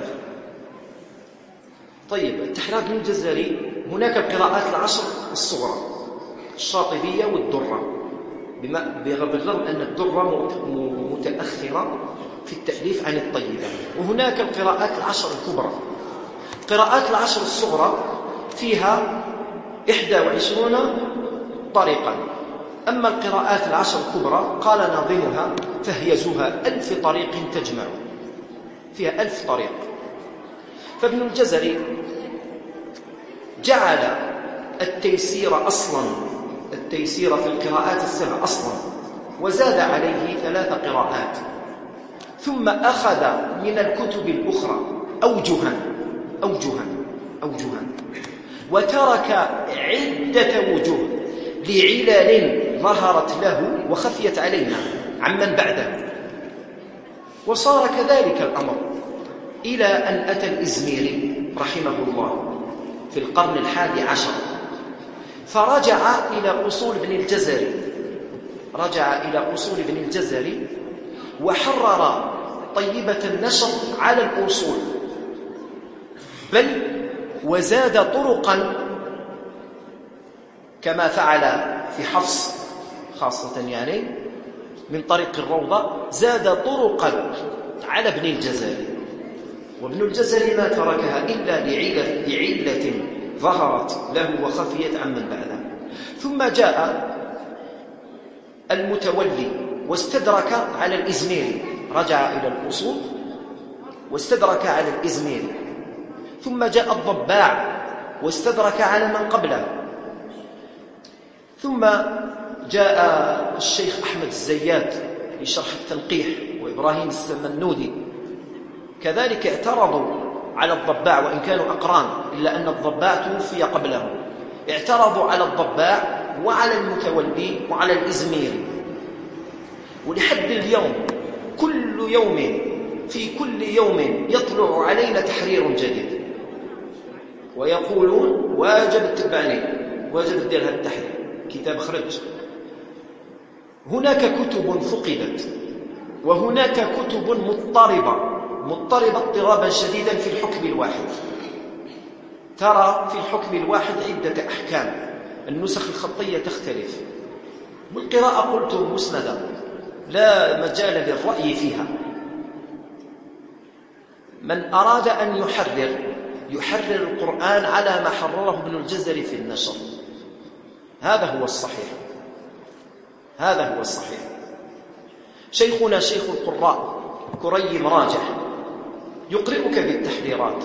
طيب، التحريرات من الجزري هناك القراءات العشر الصغرى، الشاطبية والدرة، بالرغم أن الدرة متأخرة في التأليف عن الطيبة. وهناك القراءات العشر الكبرى. قراءات العشر الصغرى فيها 21 طريقا، أما القراءات العشر الكبرى قال ناظمها فهي زها 1000 طريق تجمع، فيها 1000 طريق. فابن الجزري جعل التيسير أصلا، التيسير في القراءات السبع أصلا، وزاد عليه 3 قراءات، ثم أخذ من الكتب الأخرى أوجها، وترك عدة وجوه لعلل ظهرت له وخفيت علينا عمن بعده. وصار كذلك الأمر إلى أن أتى الإزميري رحمه الله في القرن 11، فرجع إلى أصول ابن الجزري، وحرر طيبة النشر على الأصول، بل وزاد طرقا كما فعل في حفص خاصة، يعني من طريق الروضة زاد طرقا على ابن الجزري. وابن الجزري ما تركها إلا لعلة ظهرت له وخفيت عمن بعده. ثم جاء المتولي واستدرك على الإزميري، رجع إلى الأصول واستدرك على الإزميري. ثم جاء الضباع واستدرك على من قبله. ثم جاء الشيخ أحمد الزيات لشرح التنقيح، وإبراهيم السمنودي كذلك اعترضوا على الضباع، وإن كانوا أقران إلا أن الضباع توفي قبله. اعترضوا على الضباع وعلى المتولي وعلى الإزميري. ولحد اليوم في كل يوم يطلع علينا تحرير جديد، ويقولون واجب تتبعني، واجب دير هذا التحرير، كتاب خرج. هناك كتب فقدت، وهناك كتب مضطربة اضطرابا شديدا في الحكم الواحد. ترى في الحكم الواحد عدة أحكام، النسخ الخطية تختلف، والقراءة قلت مسندة لا مجال للرأي فيها. من أراد أن يحرر القرآن على ما حرره ابن الجزري في النشر، هذا هو الصحيح. شيخنا شيخ القراء كريم راجح يقرئك بالتحريرات،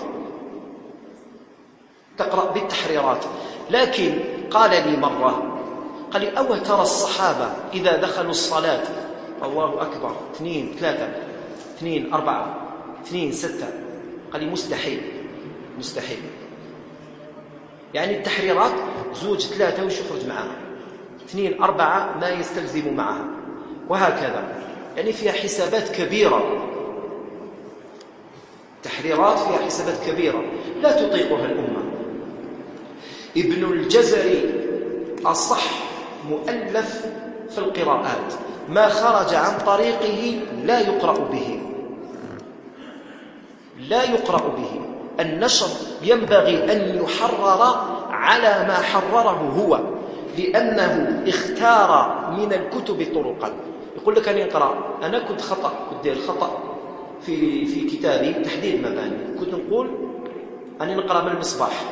تقرأ بالتحريرات. لكن قال لي مرة، قال لي أو ترى الصحابة إذا دخلوا الصلاة الله أكبر 2 3 2 4 2 6، قال لي مستحيل. يعني التحريرات 2 3 وش يخرج معها، 2 4 ما يستلزم معها، وهكذا. يعني فيها حسابات كبيرة، تحريرات فيها حسابات كبيرة لا تطيقها الأمة. ابن الجزري أصح مؤلف في القراءات، ما خرج عن طريقه لا يقرأ به. النشر ينبغي أن يحرر على ما حرره هو، لأنه اختار من الكتب طرقا. يقول لك أن يقرأ، أنا كنت دير خطأ في كتابي تحديد مباني، كنت نقول أني نقرأ من المصباح،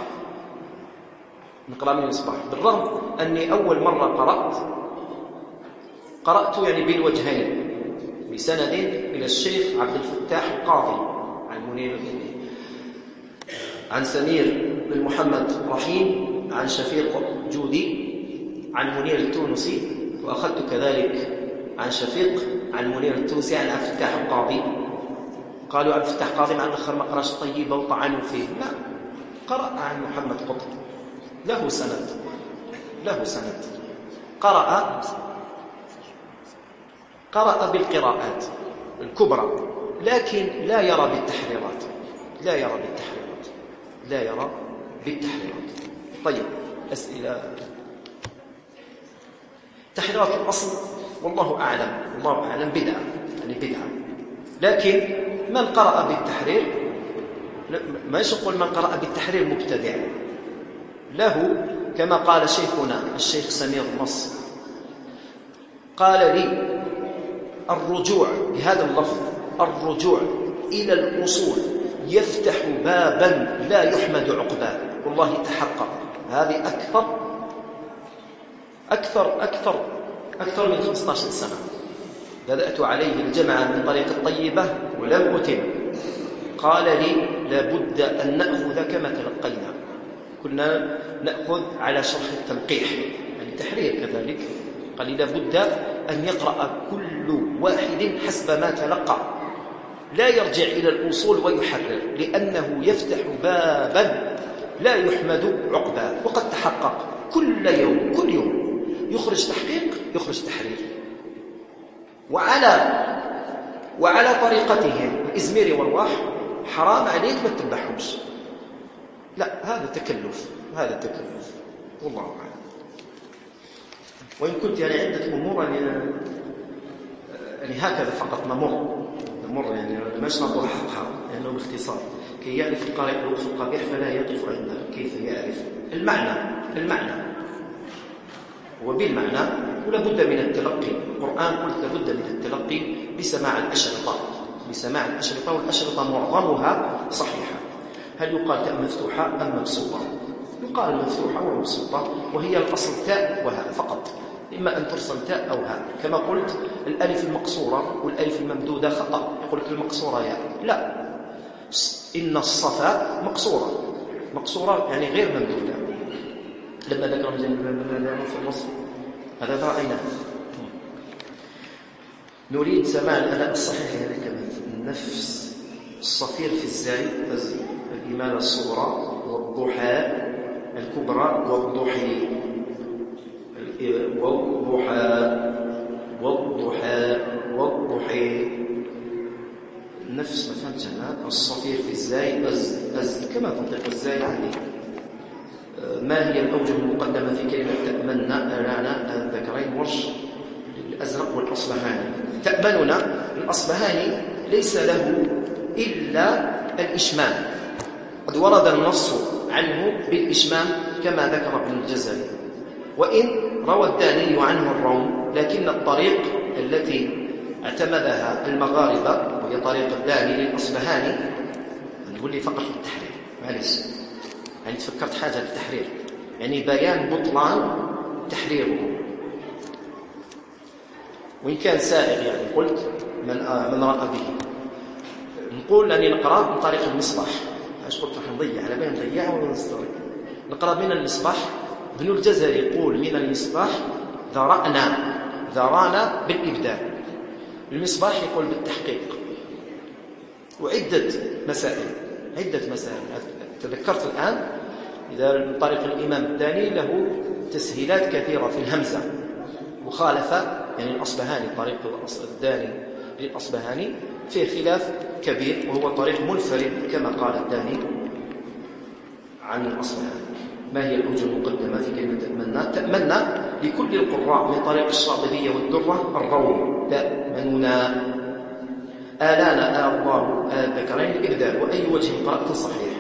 بالرغم أني أول مرة قرأت يعني بالوجهين بسند إلى الشيخ عبد الفتاح القاضي عن سمير بن محمد رحيم عن شفيق جودي عن منير التونسي، وأخذت كذلك عن شفيق عن منير التونسي عن عبد الفتاح القاضي. قالوا عبد الفتاح القاضي مع الآخر ما قراش طيبة وطعنوا فيه، لا، قرأ عن محمد قطب، له سند، قرأ بالقراءات الكبرى، لكن لا يرى بالتحريرات. طيب، أسئلة. تحريرات الأصل والله أعلم بدعة، لكن من قرأ بالتحرير، ما يقول من قرأ بالتحرير مبتدع، له كما قال شيخنا الشيخ سمير مصر، قال لي الرجوع بهذا اللفظ، الرجوع إلى الأصول يفتح بابا لا يحمد عقباه. والله تحقق، هذه أكثر من 15 سنة بدأت عليه الجمع من طريق الطيبة ولم أتم. قال لي لابد أن نأخذ كما تلقينا، كنا نأخذ على شرح التنقيح، يعني التحرير كذلك. قال لي لابد أن يقرأ كل واحد حسب ما تلقى، لا يرجع إلى الأصول ويحرر، لأنه يفتح بابا لا يحمد عقباه. وقد تحقق كل يوم يخرج تحقيق، يخرج تحرير، وعلى طريقتهم الإزميري والواح. حرام عليك ما تتبعهمش، لا، هذا تكلف والله أعلم. وإن كنت يعني عدة أمور يعني هكذا فقط نمر يعني ماش نطرح حقها، لأنه يعني باختصار كي يعرف القارئ الوقف القبيح فلا يقف عنده. كيف يعرف المعنى وبالمعنى، ولا بد من التلقي. القرآن قلت لابد من التلقي بسماع الأشرطة، والأشرطة معظمها صحيحة. هل يقال تاء مفتوحة أم مبسوطة؟ يقال مفتوحة ومبسوطة، وهي الأصل تاء وهاء فقط، إما أن ترسل تاء أو هاء. كما قلت الألف المقصورة والألف الممدودة خطأ، يقول لك المقصورة ياء، لا، إن الصفا مقصورة يعني غير ممدودة. لما ذكر في النص هذا رأينا. نريد سماع الأداء الصحيح للكلمات. النفس، الصفير في الزاي، الإمالة الصغرى، والضحى الكبرى، والضحى النفس ما فهمتش أنا. الصفير في الزاي كما تنطق الزاي عندي. ما هي الأوجه المقدمة في كلمة تأمننا؟ أرانا الذكرين ورش الأزرق والأصبهاني. تأمننا الأصبهاني ليس له إلا الإشمام، قد ورد النص عنه بالإشمام كما ذكر ابن الجزري، وإن روى الداني عنه الروم، لكن الطريق التي اعتمدها المغاربة وهي طريق الداني للأصبهاني. نقول لي فقط التحرير، معليش، يعني تفكرت حاجة التحرير، يعني بيان بطلان تحريره، وإن كان سائغ يعني قلت من رأى به. نقول أني نقرأ من طريق المصباح، ايش قلت راح نضيع على بالي نضيعه ونستوعب. نقرأ من المصباح. ابن الجزري يقول من المصباح ذرانا بالإبدال. المصباح يقول بالتحقيق. وعدة مسائل تذكرت الآن. إذا من طريق الإمام الثاني له تسهيلات كثيرة في الهمزة، مخالفة يعني الأصبهاني، طريق الداني للأصبهاني فيه خلاف كبير، وهو طريق منفرد كما قال الداني عن الأصبهاني. ما هي الأوجه المقدمة في كلمة تأمنا لكل القراء من طريق الشاطبية والدرة الروم. تأمننا آلانا الله الذكرين الإبدال. وأي وجه قرأت صحيح؟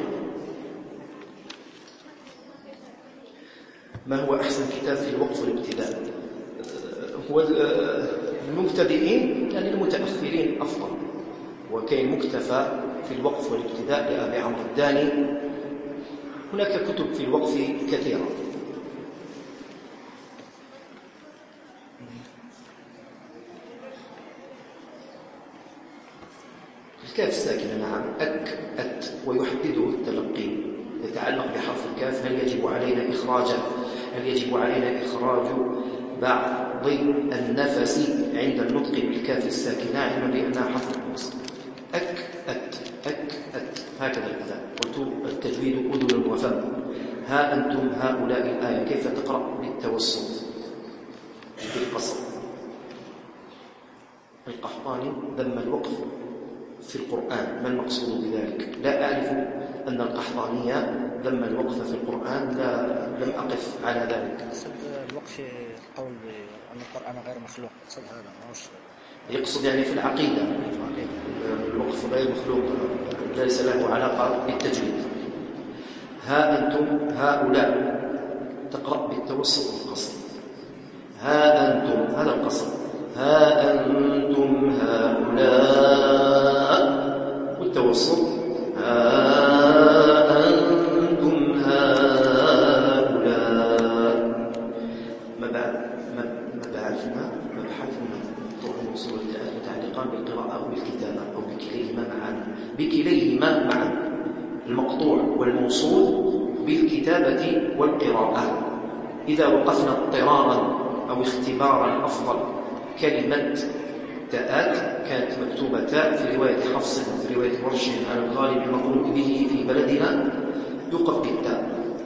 ما هو أحسن كتاب في الوقف والابتداء؟ هو المبتدئين يعني المتأخرين أفضل، وكاين مكتفى في الوقف والابتداء لأبي عمرو الداني. هناك كتب في الوقف كثيرة. الكاف الساكنة نعم، أت ويحدده التلقي. يتعلق بحرف الكاف: هل يجب علينا إخراج بعض النفس عند النطق بالكاف الساكنة، علما بأنها حرف الوصل؟ هكذا الأذان. قلت التجويد أذن وفم. ها أنتم هؤلاء الآية كيف تقرأ بالتوسط بالقصر؟ القحطاني ذم الوقف في القرآن، ما المقصود بذلك؟ لا أعرف أن القحطانية ذم الوقف في القرآن، لم أقف على ذلك. الوقف قول أن القرآن غير مخلوق، يقصد يعني في العقيدة الوقف غير مخلوق، ليس له علاقة بالتجويد. ها أنتم هؤلاء تقرأ بالتوسط والقصر. ها أنتم، هذا القصر. ها أنتم هؤلاء، والتوسط ها أنتم هؤلاء. مباحثنا طرق الوصول متعلقان بالقراءة أو بالكتابة أو بكليهما معا، المقطوع والموصول بالكتابة والقراءة. إذا وقفنا اضطرارا أو اختبارا أفضل، كلمة تاءات كانت مكتوبة تاء في رواية حفص وفي رواية ورش على الغالب المقروء به في بلدنا يوقف بالتاء،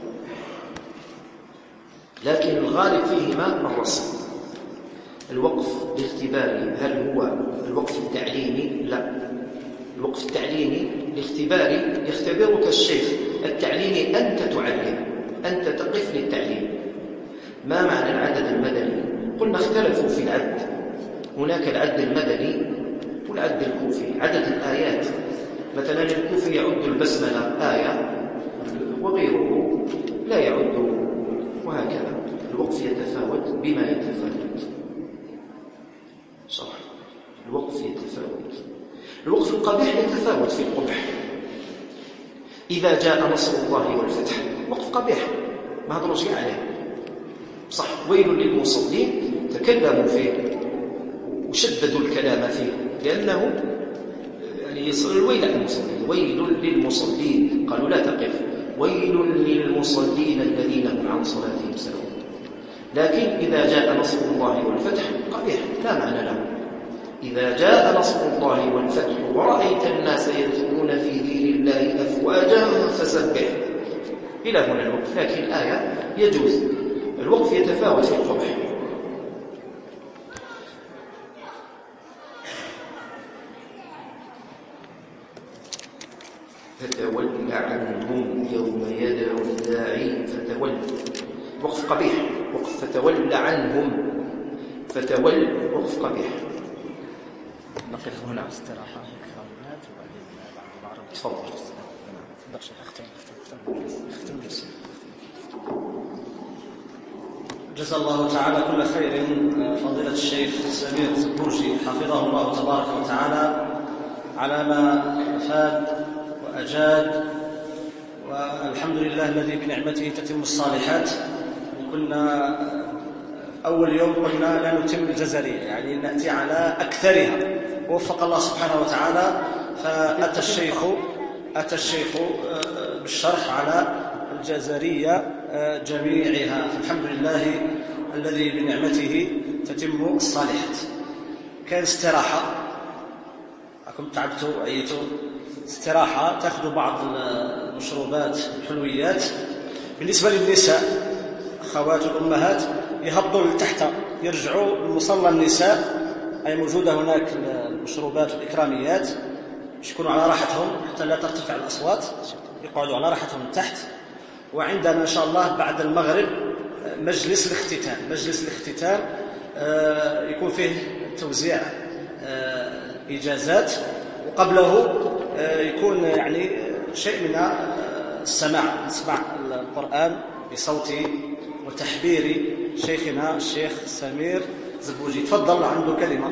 لكن الغالب فيهما الرسم. الوقف الاختباري هل هو الوقف التعليمي؟ لا، الوقف التعليمي الاختباري يختبرك الشيخ. التعليمي أنت تعلم، أنت تقف للتعليم. ما معنى العدد المدني؟ قلنا اختلفوا في العد، هناك العد المدني والعد الكوفي. عدد الآيات مثلا الكوفي يعد البسملة آية وغيره لا يعد، وهكذا. الوقف يتفاوت بما يتفاوت. صح، الوقف يتفاوت. الوقف القبيح يتفاوت في القبح. إذا جاء نصر الله والفتح وقف قبيح، ما هضروش عليه. صح، ويل للمصلين تكلموا فيه وشددوا الكلام فيه، لأنه يعني يصل الويل على المصلين. ويل للمصلين، قالوا لا تقف، ويل للمصلين الذين هم عن صلاتهم ساهون. لكن إذا جاء نصر الله والفتح قبيح، لا معنى له. إذا جاء نصر الله والفتح ورأيت الناس يدخلون في دين الله أفواجا فسبح، إلى هنا الوقف. لكن الآية يجوز. الوقف يتفاوت في القبح. فتول عنهم يوم يدعو الداعي فتول، وقف قبيح. وقف فتول عنهم، فتول وقف قبيح. نقف هنا استراحة كلمات وبعدين بعد المغرب. تفضل. اختم بس. جزا الله تعالى كل خير فضيلة الشيخ سمير زبورجي حفظه الله تبارك وتعالى على ما أفاد وأجاد، والحمد لله الذي بنعمته تتم الصالحات. وكنا أول يوم قلنا لا نتم الجزرية، يعني نأتي على أكثرها، ووفق الله سبحانه وتعالى فأتى الشيخ بالشرح على الجزرية جميعها. فالحمد لله الذي بنعمته تتم الصالحات. كان استراحة، كنت تعبت وعيت، استراحة تأخذ بعض المشروبات الحلويات. بالنسبة للنساء أخوات الأمهات يهبطوا لتحت، يرجعوا لمصلى النساء، أي موجودة هناك المشروبات والإكراميات، يكونوا على راحتهم حتى لا ترتفع الأصوات، يقعدوا على راحتهم تحت. وعندنا إن شاء الله بعد المغرب مجلس الاختتام يكون فيه توزيع إجازات، وقبله يكون يعني شيء من السماع، نسمع القرآن بصوت وتحبير شيخنا الشيخ سمير زبوجي. تفضل، عنده كلمة.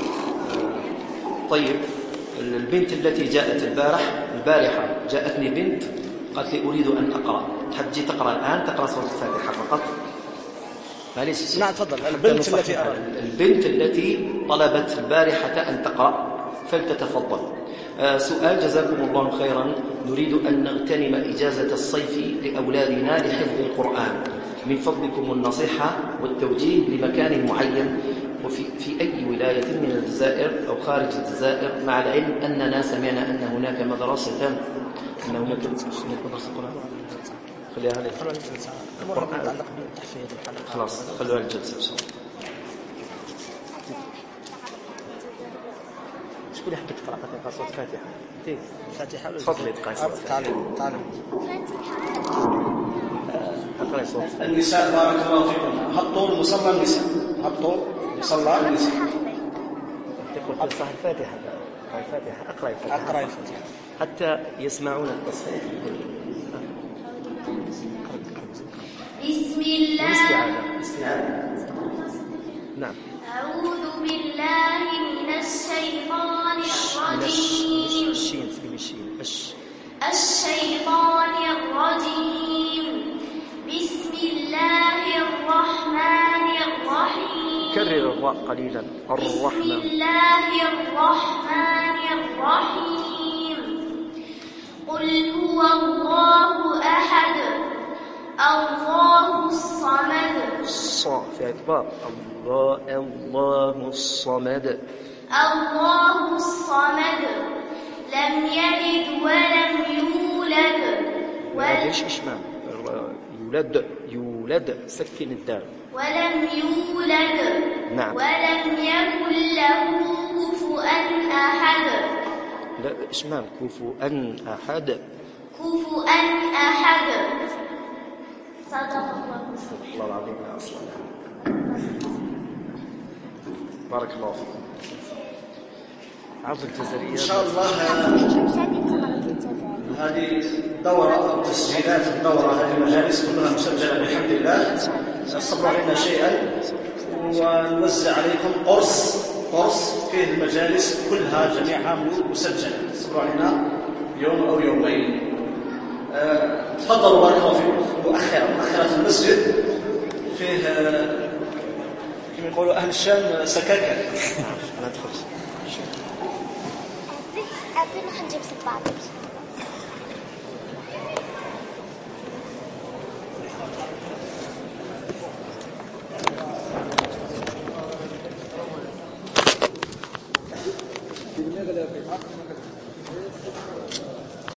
طيب، البنت التي جاءت البارحة جاءتني بنت قالت لي أريد أن أقرأ. تحب تقرأ الآن، تقرأ سورة الفاتحة فقط؟ معليش. نعم تفضل. البنت التي طلبت البارحة أن تقرأ فلتتفضل. سؤال: جزاكم الله خيرا، نريد أن نغتنم إجازة الصيف لأولادنا لحفظ القرآن، من فضلكم النصيحة والتوجيه لمكان معين وفي أي ولاية من الجزائر أو خارج الجزائر، مع العلم أننا سمعنا أن هناك مدرسة قرآن. خليها هذه خلاص، خلوها الجلسة إن شاء الله. شكون يحب يقرأ صوت فاتحة؟ فاتحة ولا تفضلي تقرأي صوت تعلم اقرأي صوت النساء بارك الله فيكم، هبطوا مصلى النساء، هبطوا مصلى النساء. يقول صح الفاتحة. اقرأي الفاتحة حتى يسمعون التصحيح. بسم الله. استعاذة. نعم. أعوذ بالله من الشيطان الرجيم. الشيطان الرجيم. بسم الله الرحمن الرحيم. كرر الراء قليلا. بسم الله الرحمن الرحيم. قل هو الله أحد الله الصمد. في إطباق. الله الصمد. الله الصمد لم يلد ولم يولد. ليش إشمام؟ يولد سكن الدال. ولم يولد. نعم. ولم يكن له كفوا أحد. لا إشمام. كفوا أحد. كفوا أحد. صدق الله. صدق الله العظيم يا أصلا. بارك الله فيكم. عرض الجزائرية إن شاء الله هذه دورة أو تسجيلات الدورة، هذه المجالس كلها مسجلة بحمد الله. ستصبر علينا شيئا ونوزع عليكم قرص فيه المجالس كلها جميعها مسجلة. تصبر علينا يوم أو يومين. تفضلوا بارك الله فيكم. مؤخرة المسجد فيه كما يقولوا أهل الشام سكاكة. أنا أدخل. عارفين نجيب 7